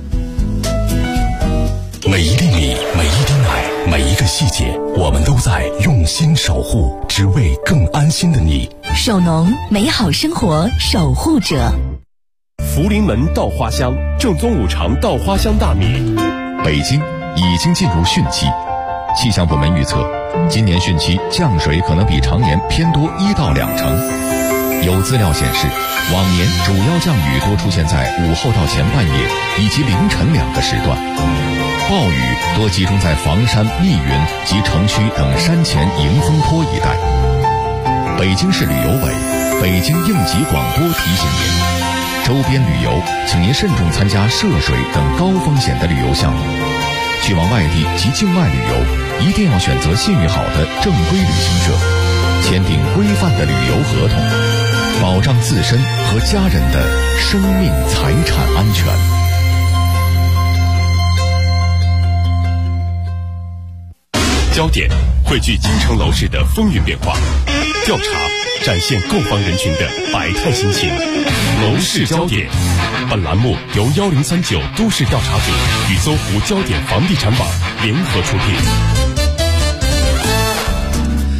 每一粒米，每一滴奶，每一个细节，我们都在用心守护，只为更安心的你。 手农，美好生活守护者。 福临门稻花香，正宗五常稻花香大米。 北京已经进入汛期，气象部门预测，今年汛期降水可能比常年偏多1到2成。有资料显示，往年主要降雨多出现在午后到前半夜以及凌晨2个时段，暴雨多集中在房山、密云及城区等山前迎风坡一带。北京市旅游委、北京应急广播提醒您，周边旅游请您慎重参加涉水等高风险的旅游项目。去往外地及境外旅游，一定要选择信誉好的正规旅行社，签订规范的旅游合同，保障自身和家人的生命财产安全。 焦点汇聚京城楼市的风云变化，调查展现购房人群的百态心情。楼市焦点，本栏目由1039都市调查组与搜狐焦点房地产网联合出品。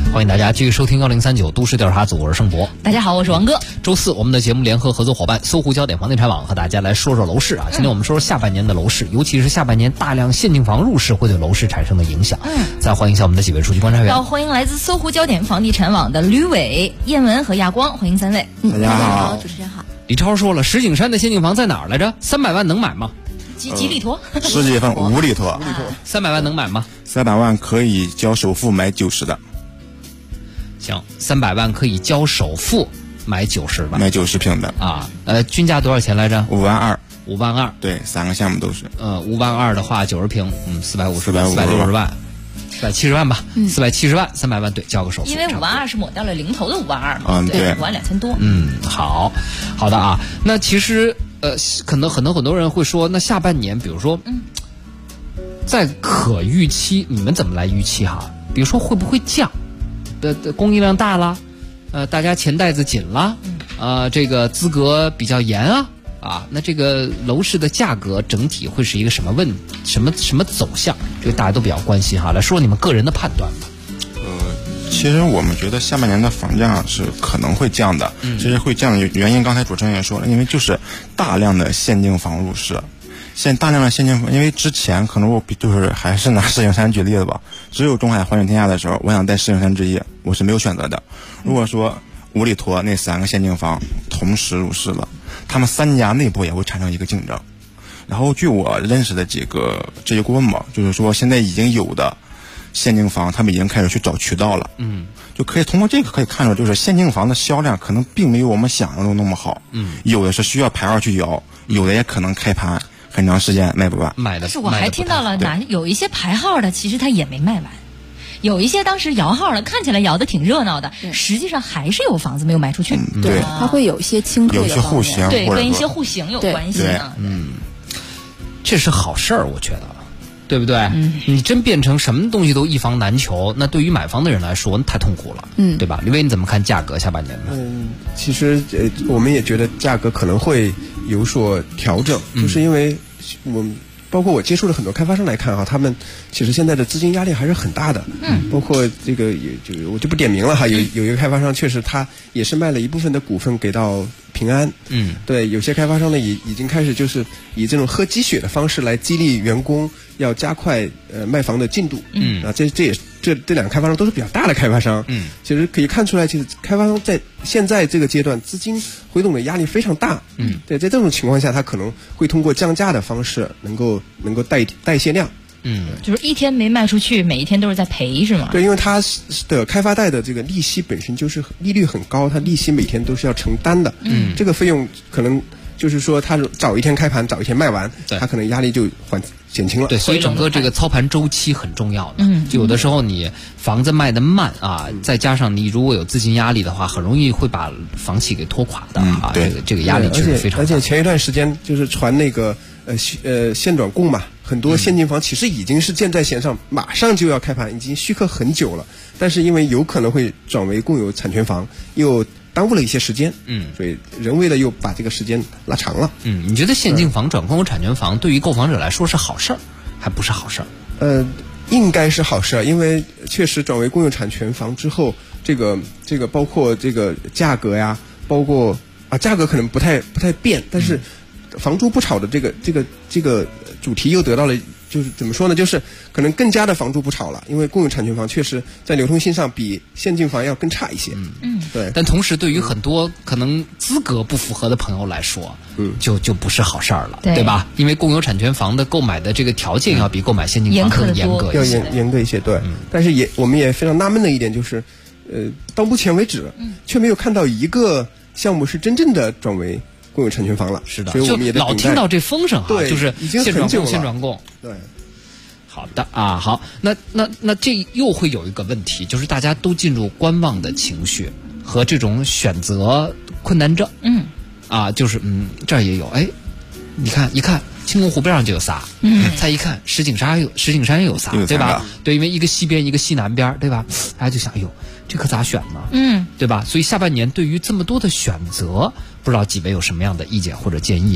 欢迎大家继续收听1039都市调查组，我是盛博。 大家好，我是王哥。 周四，我们的节目联合合作伙伴搜狐焦点房地产网和大家来说说楼市啊。今天我们说说下半年的楼市，尤其是下半年大量现净房入市会对楼市产生的影响。再欢迎一下我们的几位数据观察员。 好，欢迎来自搜狐焦点房地产网的吕伟、燕文和亚光，欢迎三位。 大家好， 主持人好。 李超说了，石景山的现净房在哪儿来着？300万能买吗？ 几里坨 ？10几份5里坨 ，300万能买吗 ？300万可以交首付买90的。 行，300万可以交首付买90万， 买90平的啊。均价多少钱来着 ？5万2。 5万2， 对，3个项目都是。 5万2的话，90平，450万，460万，470万吧，470万，300万对，交个首付。 因为5万2是抹掉了零头的5万2 嘛，对 ，5万2000多。 好的啊。那其实可能很多人会说，那下半年，比如说，在可预期，你们怎么来预期哈？比如说会不会降？供应量大了，大家钱袋子紧了，这个资格比较严啊，那这个楼市的价格整体会是一个什么走向？这个大家都比较关心哈。来说你们个人的判断吧。 其实我们觉得下半年的房价是可能会降的。其实会降的原因，刚才主持人也说了，因为就是大量的现净房入市。大量的现净房，因为之前可能我就是还是拿石景山举例子吧，只有中海环球天下的时候，我想带石景山置业，我是没有选择的。如果说5里坨那3个现净房同时入市了，他们3家内部也会产生一个竞争。然后据我认识的几个置业顾问吧，就是说现在已经有的现净房，他们已经开始去找渠道了。就可以通过这个可以看出，就是现净房的销量可能并没有我们想象中那么好。有的是需要排号去摇，有的也可能开盘很长时间卖不完。 但是我还听到了有一些排号的，其实他也没卖完。有一些当时摇号的，看起来摇的挺热闹的，实际上还是有房子没有卖出去。 对， 它会有一些轻客的， 有些户型， 对，跟一些户型有关系啊。 这是好事儿，我觉得，对不对？你真变成什么东西都一房难求，那对于买房的人来说太痛苦了，对吧？李威，你怎么看价格下半年的？ 其实我们也觉得价格可能会有所调整，就是因为我们包括我接触了很多开发商来看他们其实现在的资金压力还是很大的。包括这个我就不点名了哈，有一个开发商确实他也是卖了一部分的股份给到平安。对，有些开发商呢已经开始就是以这种喝鸡血的方式来激励员工要加快卖房的进度。这两个开发商都是比较大的开发商。其实可以看出来，其实开发商在现在这个阶段资金回笼的压力非常大。对，在这种情况下，他可能会通过降价的方式能够带些量。 就是一天没卖出去，每一天都是在赔，是吗？ 对，因为它的开发贷的这个利息本身就是利率很高，它利息每天都是要承担的。这个费用可能就是说，它早一天开盘，早一天卖完，它可能压力就减轻了。 对，所以整个这个操盘周期很重要的。就有的时候你房子卖得慢啊，再加上你如果有资金压力的话，很容易会把房企给拖垮的啊。这个压力确实非常大。 而且前一段时间就是传那个现转供嘛，很多现净房其实已经是箭在弦上，马上就要开盘，已经续客很久了，但是因为有可能会转为共有产权房，又耽误了一些时间。所以人为的又把这个时间拉长了。 你觉得现净房转共有产权房对于购房者来说是好事儿，还不是好事儿？ 应该是好事儿，因为确实转为共有产权房之后，这个包括这个价格呀，包括价格可能不太变，但是房住不炒的这个主题又得到了，就是怎么说呢，就是可能更加的房住不炒了，因为共有产权房确实在流通性上比现净房要更差一些。对。 但同时对于很多可能资格不符合的朋友来说，就不是好事儿了，对吧？因为共有产权房的购买的这个条件要比购买现净房更严格一些， 要严格一些。对。但是我们也非常纳闷的一点就是，到目前为止，却没有看到一个项目是真正的转为共有产权房了。 是的， 所以我们也老听到这风声哈，就是现转供。 对， 好的啊，好，那这又会有一个问题，就是大家都进入观望的情绪和这种选择困难症。就是这儿也有，你看一看青龙湖边上就有仨，再一看石景山又有仨，对吧？对，因为一个西边一个西南边，对吧？大家就想，这可咋选呢？对吧？所以下半年对于这么多的选择，不知道几位有什么样的意见或者建议呢？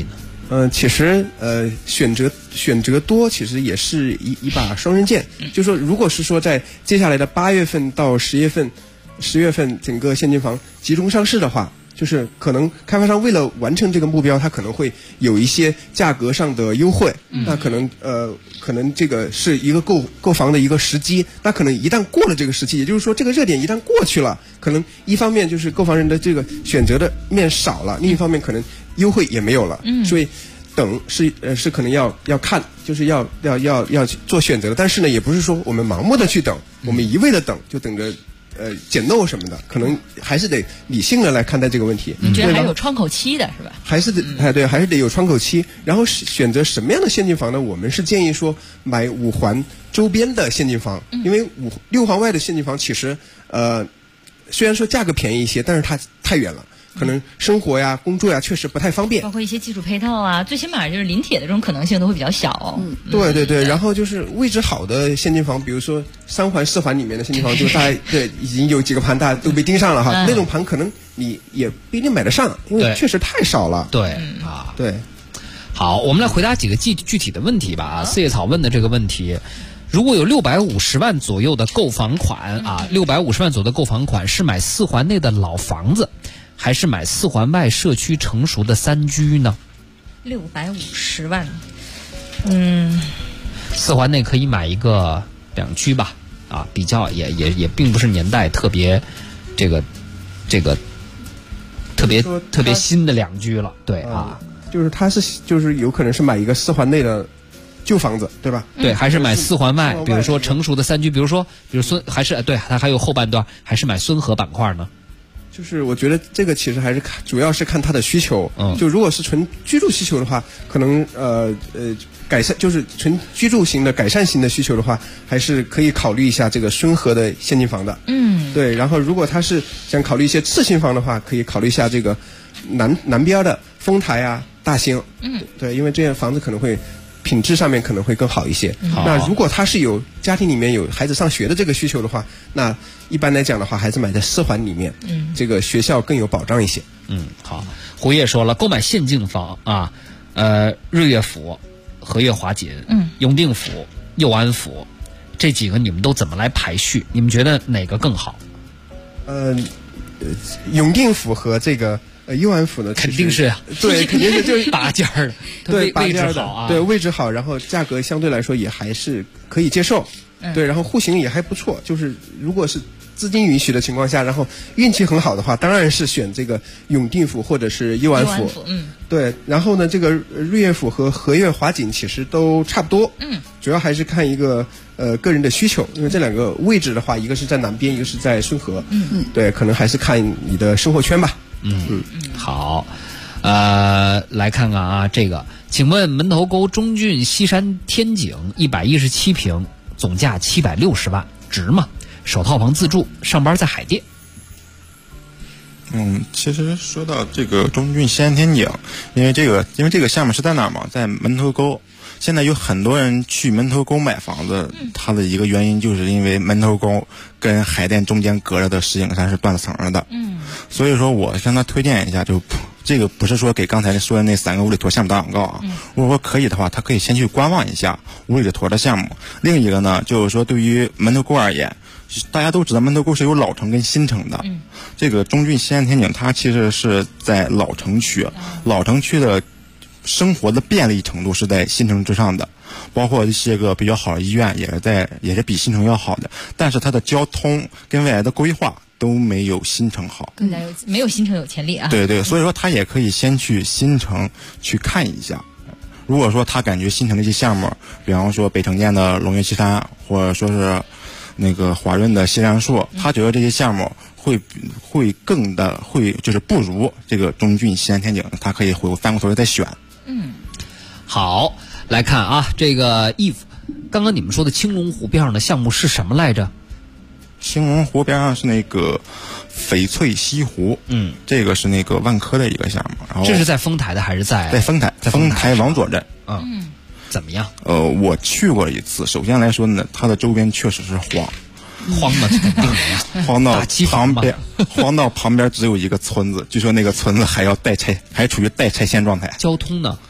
其实选择多，其实也是一把双刃剑。就说如果是说在接下来的8月份到10月份整个现金房集中上市的话，就是可能开发商为了完成这个目标，他可能会有一些价格上的优惠。那可能这个是一个购房的一个时机。那可能一旦过了这个时期，也就是说这个热点一旦过去了，可能一方面就是购房人的这个选择的面少了，另一方面可能优惠也没有了。所以等是可能要看，就是要做选择的。但是呢，也不是说我们盲目的去等，我们一味的等，就等着捡漏什么的，可能还是得理性的来看待这个问题。 你觉得还有窗口期的是吧？ 还是得对，还是得有窗口期。然后选择什么样的现金房呢？我们是建议说买5环周边的现金房，因为6环外的现金房其实虽然说价格便宜一些，但是它太远了。可能生活呀、工作呀，确实不太方便。 包括一些基础配套啊，最起码就是临铁的这种可能性都会比较小。 对。然后就是位置好的现金房，比如说3环、4环里面的现金房，就大概对已经有几个盘大家都被盯上了哈。那种盘可能你也不一定买得上，因为确实太少了。 对。好，我们来回答几个具体的问题吧。四叶草问的这个问题。如果有650万左右的购房款650万左右的购房款是买4环内的老房子，还是买4环外社区成熟的3居呢 ？650万 ，4环内可以买一个2居吧，比较也并不是年代特别这个特别新的2居了，对就是它就是有可能是买一个4环内的旧房子，对吧？ 对，还是买4环外，比如说成熟的3居，比如还是对，它还有后半段，还是买孙河板块呢？ 就是我觉得这个其实还是主要是看他的需求。就如果是纯居住需求的话，可能改善就是纯居住型的改善型的需求的话，还是可以考虑一下这个孙河的现金房的。对。然后如果他是想考虑一些次新房的话，可以考虑一下这个南边的丰台啊、大兴。对，因为这样房子可能会品质上面可能会更好一些。那如果他是有家庭里面有孩子上学的这个需求的话，那一般来讲的话，还是买在4环里面，这个学校更有保障一些。 好。胡烨说了，购买现金房日月府、和悦华锦、永定府、佑安府这几个你们都怎么来排序？你们觉得哪个更好？ 永定府和这个佑安府呢， 肯定是对，肯定是就是拔尖儿的， 对， 位置好啊， 对，位置好，然后价格相对来说也还是可以接受，对，然后户型也还不错，就是如果是资金允许的情况下，然后运气很好的话，当然是选这个永定府或者是佑安府，对，然后呢，这个日月府和和悦华锦其实都差不多，主要还是看一个个人的需求，因为这2个位置的话，一个是在南边，一个是在孙河，对，可能还是看你的生活圈吧。 好，来看看这个，请问门头沟中郡西山天景117平，总价760万，值吗？首套房自住，上班在海淀。 其实说到这个中郡西山天景，因为这个项目是在哪儿嘛，在门头沟。现在有很多人去门头沟买房子，它的一个原因就是因为门头沟跟海淀中间隔着的石景山是断层的。所以说我向他推荐一下，就这个不是说给刚才说的那3个五里屯项目打广告啊。如果说可以的话，他可以先去观望一下五里屯的项目。另一个呢，就是说对于门头沟而言，大家都知道门头沟是有老城跟新城的。这个中郡西山天景它其实是在老城区，老城区的生活的便利程度是在新城之上的，包括一些个比较好的医院也是比新城要好的，但是它的交通跟未来的规划都没有新城好， 没有新城有潜力啊。 对，所以说他也可以先去新城去看一下。如果说他感觉新城的一些项目，比方说北城建的龙悦西山，或者说是那个华润的西杉树，他觉得这些项目会更的就是不如这个中郡西山天景，他可以翻过头来再选。 好，来看这个Eve，刚刚你们说的青龙湖边上的项目是什么来着？ 青龙湖边上是那个翡翠西湖，这个是那个万科的一个项目。然后这是在丰台的还是在丰台王佐镇？ 怎么样？ 我去过一次。首先来说呢，它的周边确实是荒嘛，肯定的呀， 荒到旁边只有一个村子，据说那个村子还处于待拆迁状态。 交通呢？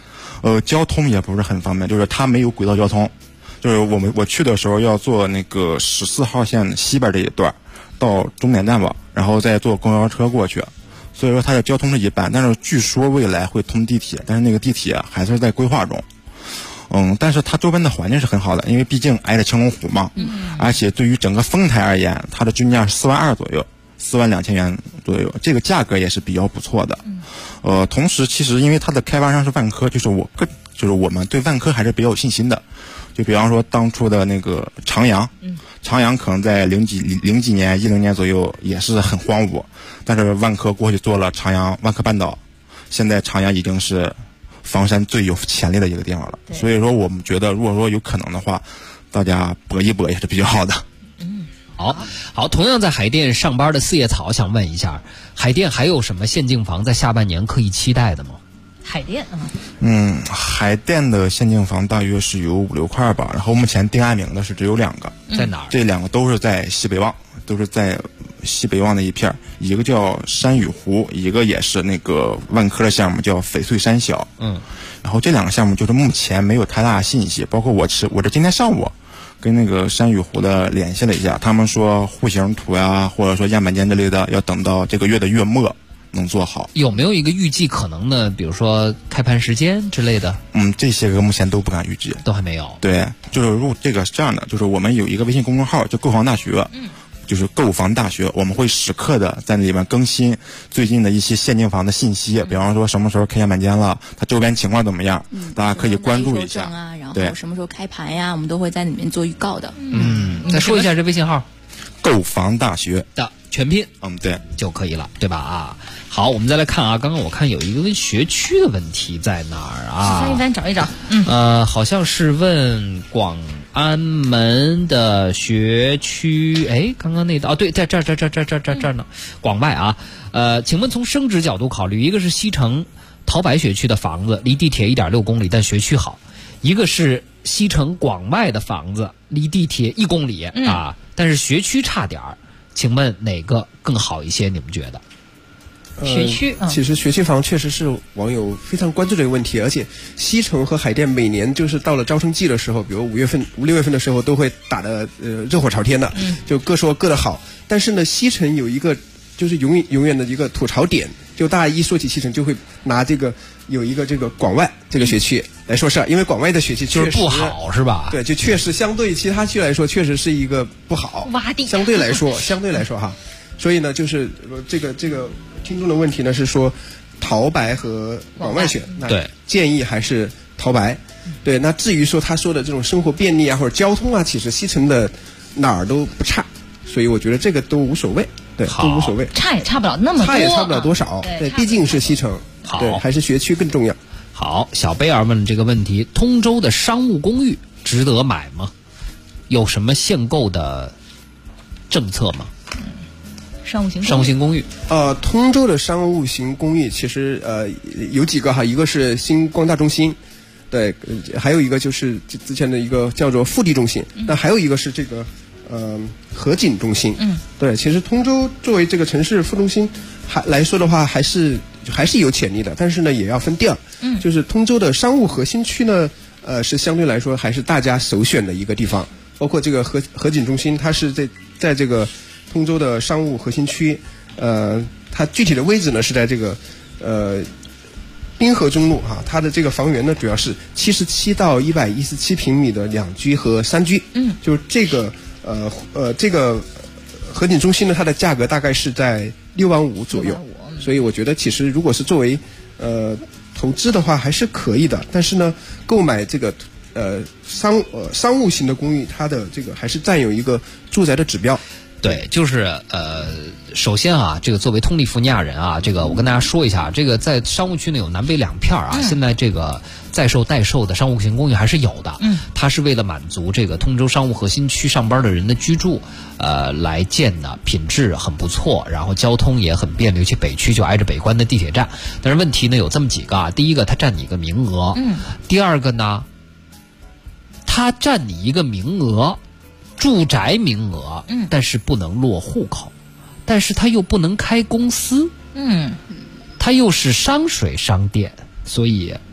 交通也不是很方便，就是它没有轨道交通，就是我去的时候要坐那个14号线西边这一段到终点站吧，然后再坐公交车过去，所以说它的交通是一般，但是据说未来会通地铁，但是那个地铁还是在规划中。但是它周边的环境是很好的，因为毕竟挨着青龙湖嘛，而且对于整个丰台而言，它的均价是42000左右，42000元左右，这个价格也是比较不错的。同时其实因为它的开发商是万科，就是我们对万科还是比较有信心的。就比方说当初的那个长阳，长阳可能在零几年10年左右也是很荒芜，但是万科过去做了长阳万科半岛，现在长阳已经是房山最有潜力的一个地方了。所以说我们觉得如果说有可能的话，大家搏一搏也是比较好的。 好，同样在海淀上班的四叶草想问一下，海淀还有什么限境房在下半年可以期待的吗？ 海淀海淀的限境房大约是有5-6块吧，然后目前定案名的是只有2个， 在哪儿？ 这2个都是在西北望，都是在西北望的一片，一个叫山雨湖，一个也是那个万科的项目叫翡翠山小。然后这2个项目就是目前没有太大的信息，包括我这今天上午跟那个山雨湖的联系了一下，他们说户型图呀，或者说样板间之类的，要等到这个月的月末能做好。 有没有一个预计可能的，比如说开盘时间之类的？ 这些个目前都不敢预计， 都还没有。 对，就是这个是这样的，就是我们有一个微信公众号叫购房大学，就是购房大学，我们会时刻的在里面更新最近的一些限境房的信息，比方说什么时候开样板间了，它周边情况怎么样，大家可以关注一下啊，然后什么时候开盘呀，我们都会在里面做预告的。 再说一下这微信号， 购房大学的全拼， 对就可以了，对吧？好，我们再来看啊，刚刚我看有一个问学区的问题在哪儿啊？ 翻一翻找一找。 好像是问广安门的学区，刚刚那道对，在这儿呢，广外啊。请问从升值角度考虑，一个是西城陶白学区的房子，离地铁1.6公里，但学区好；一个是西城广外的房子，离地铁1公里但是学区差点儿。请问哪个更好一些？你们觉得？ 学区其实学区房确实是网友非常关注的一个问题，而且西城和海淀每年就是到了招生季的时候，比如5月份、5、6月份的时候，都会打得热火朝天的，就各说各的好。但是呢，西城有一个就是永远的一个吐槽点，就大家一说起西城，就会拿这个有一个这个广外这个学区来说事儿，因为广外的学区确实就是不好，是吧？ 对，就确实相对其他区来说，确实是一个不好。 洼地。 相对来说哈，所以呢，就是这个听众的问题呢是说，陶白和广外选，那建议还是陶白。对，那至于说他说的这种生活便利啊或者交通啊，其实西城的哪儿都不差，所以我觉得这个都无所谓。对，都无所谓， 差也差不了那么多， 差也差不了多少。对，毕竟是西城，对，还是学区更重要。 好，小贝儿问这个问题：通州的商务公寓值得买吗？有什么限购的政策吗？ 商务型公寓， 通州的商务型公寓其实有几个哈，一个是星光大中心，对，还有一个就是之前的一个叫做富地中心，那还有一个是这个河景中心，对，其实通州作为这个城市副中心来说的话，还是有潜力的，但是呢也要分地儿，就是通州的商务核心区呢，是相对来说还是大家首选的一个地方，包括这个河景中心，它是在这个通州的商务核心区，它具体的位置呢是在这个滨河中路哈，它的这个房源呢主要是77到117平米的2居和3居，就是这个这个河景中心呢，它的价格大概是在6万5左右，所以我觉得其实如果是作为投资的话还是可以的，但是呢，购买这个商务型的公寓，它的这个还是占有一个住宅的指标。 对，就是首先啊，这个作为通利福尼亚人啊，这个我跟大家说一下，这个在商务区呢有南北2片啊，现在这个在售待售的商务型公寓还是有的，它是为了满足这个通州商务核心区上班的人的居住，来建的，品质很不错，然后交通也很便利，尤其北区就挨着北关的地铁站。但是问题呢有这么几个啊，第一个它占你一个名额，第二个呢，它占你一个名额。住宅名额，但是不能落户口，但是它又不能开公司，它又是商水商店，所以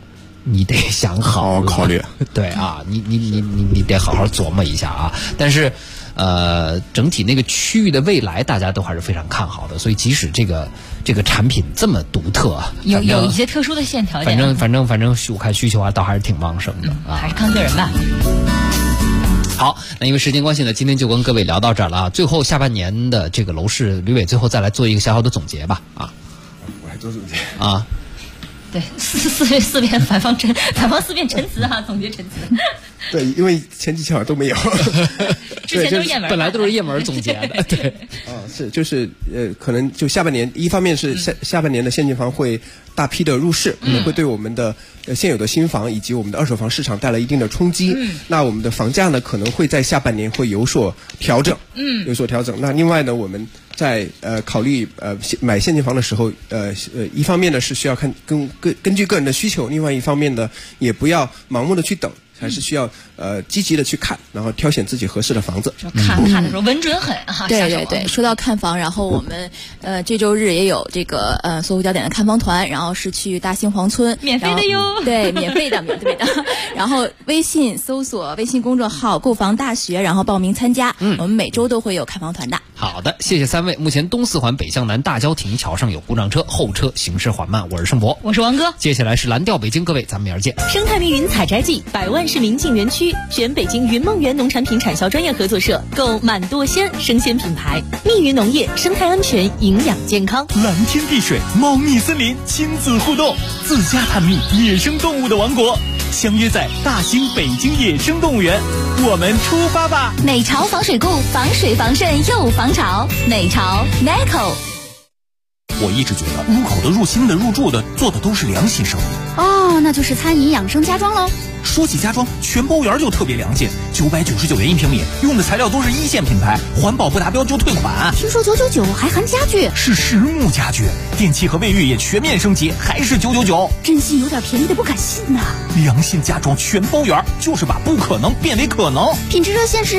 你得想好考虑。 对啊，你得好好琢磨一下啊。但是整体那个区域的未来大家都还是非常看好的，所以即使这个产品这么独特， 有一些特殊的线条件， 反正我看需求啊倒还是挺旺盛的啊， 还是看个人吧。 好，那因为时间关系呢，今天就跟各位聊到这儿了啊。最后下半年的这个楼市，吕伟最后再来做一个小小的总结吧啊。 我来做总结啊。 对，四遍反方四遍陈词啊，总结陈词。 对，因为前几期好像都没有， 之前都是叶门， 本来都是叶门总结的。对， 是就是可能就下半年，一方面是下半年的现金房会大批的入市，可能会对我们的现有的新房以及我们的二手房市场带来一定的冲击。那我们的房价呢，可能会在下半年会有所调整。有所调整。那另外呢，我们在考虑买现金房的时候，一方面呢是需要根据个人的需求，另外一方面呢也不要盲目的去等。还是需要积极的去看，然后挑选自己合适的房子。 看的时候稳准狠啊！ 对，说到看房，然后我们这周日也有这个搜狐焦点的看房团，然后是去大兴黄村， 免费的哟。 对，免费的。然后微信搜索微信公众号“购房大学”，然后报名参加。我们每周都会有看房团的。 好的，谢谢三位。目前东四环北向南大郊亭桥上有故障车，后车行驶缓慢。我是盛博， 我是王哥。 接下来是蓝调北京，各位，咱们明儿见。 生态密云采摘季，100万市民进园区，选北京云梦园农产品产销专业合作社，购满多鲜生鲜品牌。密云农业，生态安全，营养健康。 蓝天碧水，猫蜜森林，亲子互动，自家探秘野生动物的王国。相约在大兴北京野生动物园，我们出发吧！ 美巢防水固，防水防渗又防潮。美巢 NECO。 我一直觉得入口的、入心的、入住的，做的都是良心生意。 哦，那就是餐饮养生家装喽。 说起家装，全包园就特别良心，999元1平米，用的材料都是一线品牌，环保不达标就退款。 听说999还含家具， 是实木家具，电器和卫浴也全面升级，还是999。 真心有点便宜的不敢信呐！ 良心家装全包园，就是把不可能变为可能。 品质热线是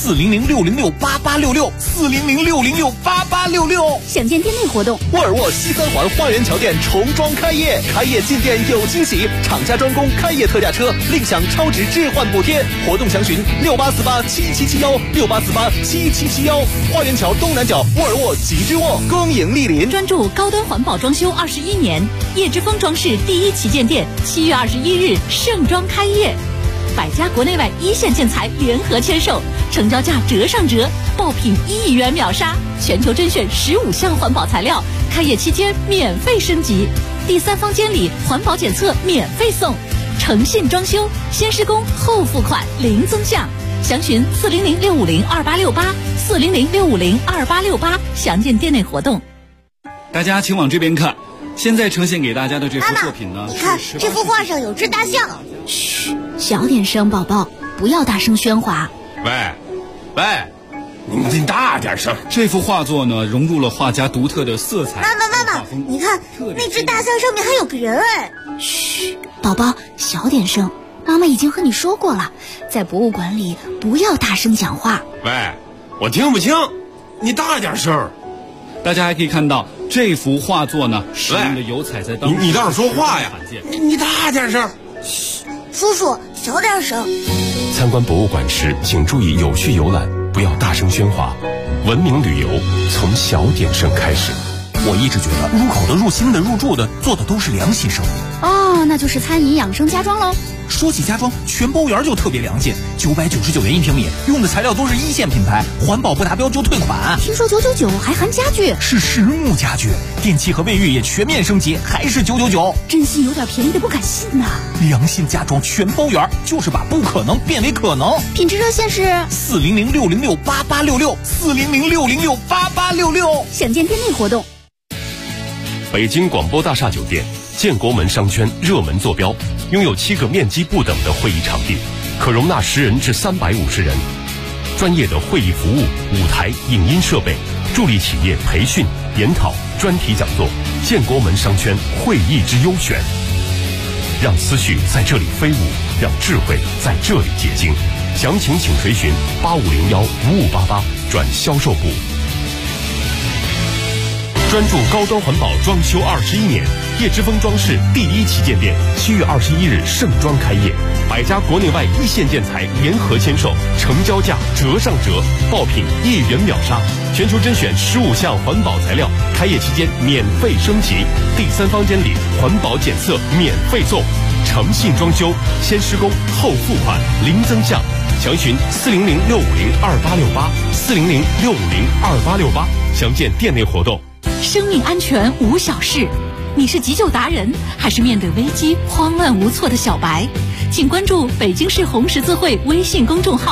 400-606-8866，400-606-8866。 想见店内活动， 沃尔沃西三环花园桥店重装开业，开业进店有惊喜，厂家专供开业特价车，另享超值置换补贴。活动详询68487771，68487771。花园桥东南角沃尔沃极致沃，恭迎莅临。 专注高端环保装修21年，叶之峰装饰第1旗舰店7月21日盛装开业，100家国内外一线建材联合签售，成交价折上折，爆品1亿元秒杀，全球甄选15项环保材料，开业期间免费升级，第3方监理环保检测免费送，诚信装修，先施工后付款零增项，详询400-650-2868，400-650-2868，详见店内活动。 大家请往这边看，现在呈现给大家的这幅作品呢， 你看这幅画上有只大象。嘘，小点声，宝宝，不要大声喧哗。 喂，你大点声。这幅画作呢，融入了画家独特的色彩。 妈妈，你看那只大象上面还有个人哎。嘘，宝宝，小点声。妈妈已经和你说过了，在博物馆里不要大声讲话。 喂，我听不清，你大点声。大家还可以看到这幅画作呢，使用的油彩在当时你倒是说话呀！你大点声。 嘘，叔叔小点声。 参观博物馆时，请注意有序游览，不要大声喧哗。文明旅游从小点声开始。 我一直觉得入口的、入心的、入住的，做的都是良心生意。 哦，那就是餐饮养生家装喽。 说起家装，全包园就特别良心，999元1平米，用的材料都是一线品牌，环保不达标就退款。 听说999还含家具， 是实木家具，电器和卫浴也全面升级，还是999。 真心有点便宜的不敢信呐！ 良心家装全包园，就是把不可能变为可能。 品质热线是 400-606-8866，400-606-8866。 想见店内活动。 北京广播大厦酒店建国门商圈热门坐标，拥有7个面积不等的会议场地，可容纳10人至350人。专业的会议服务、舞台、影音设备，助力企业培训、研讨、专题讲座。建国门商圈会议之优选，让思绪在这里飞舞，让智慧在这里结晶。详情请垂询8501-5588转销售部。 专注高端环保装修21年，叶之峰装饰第1旗舰店7月21日盛装开业，100家国内外一线建材联合签售，成交价折上折，爆品1元秒杀，全球甄选15项环保材料，开业期间免费升级，第3方监理，环保检测免费送，诚信装修，先施工后付款，零增项。详询400-650-2868，400-650-2868，详见店内活动。 生命安全无小事，你是急救达人，还是面对危机慌乱无措的小白？请关注北京市红十字会微信公众号。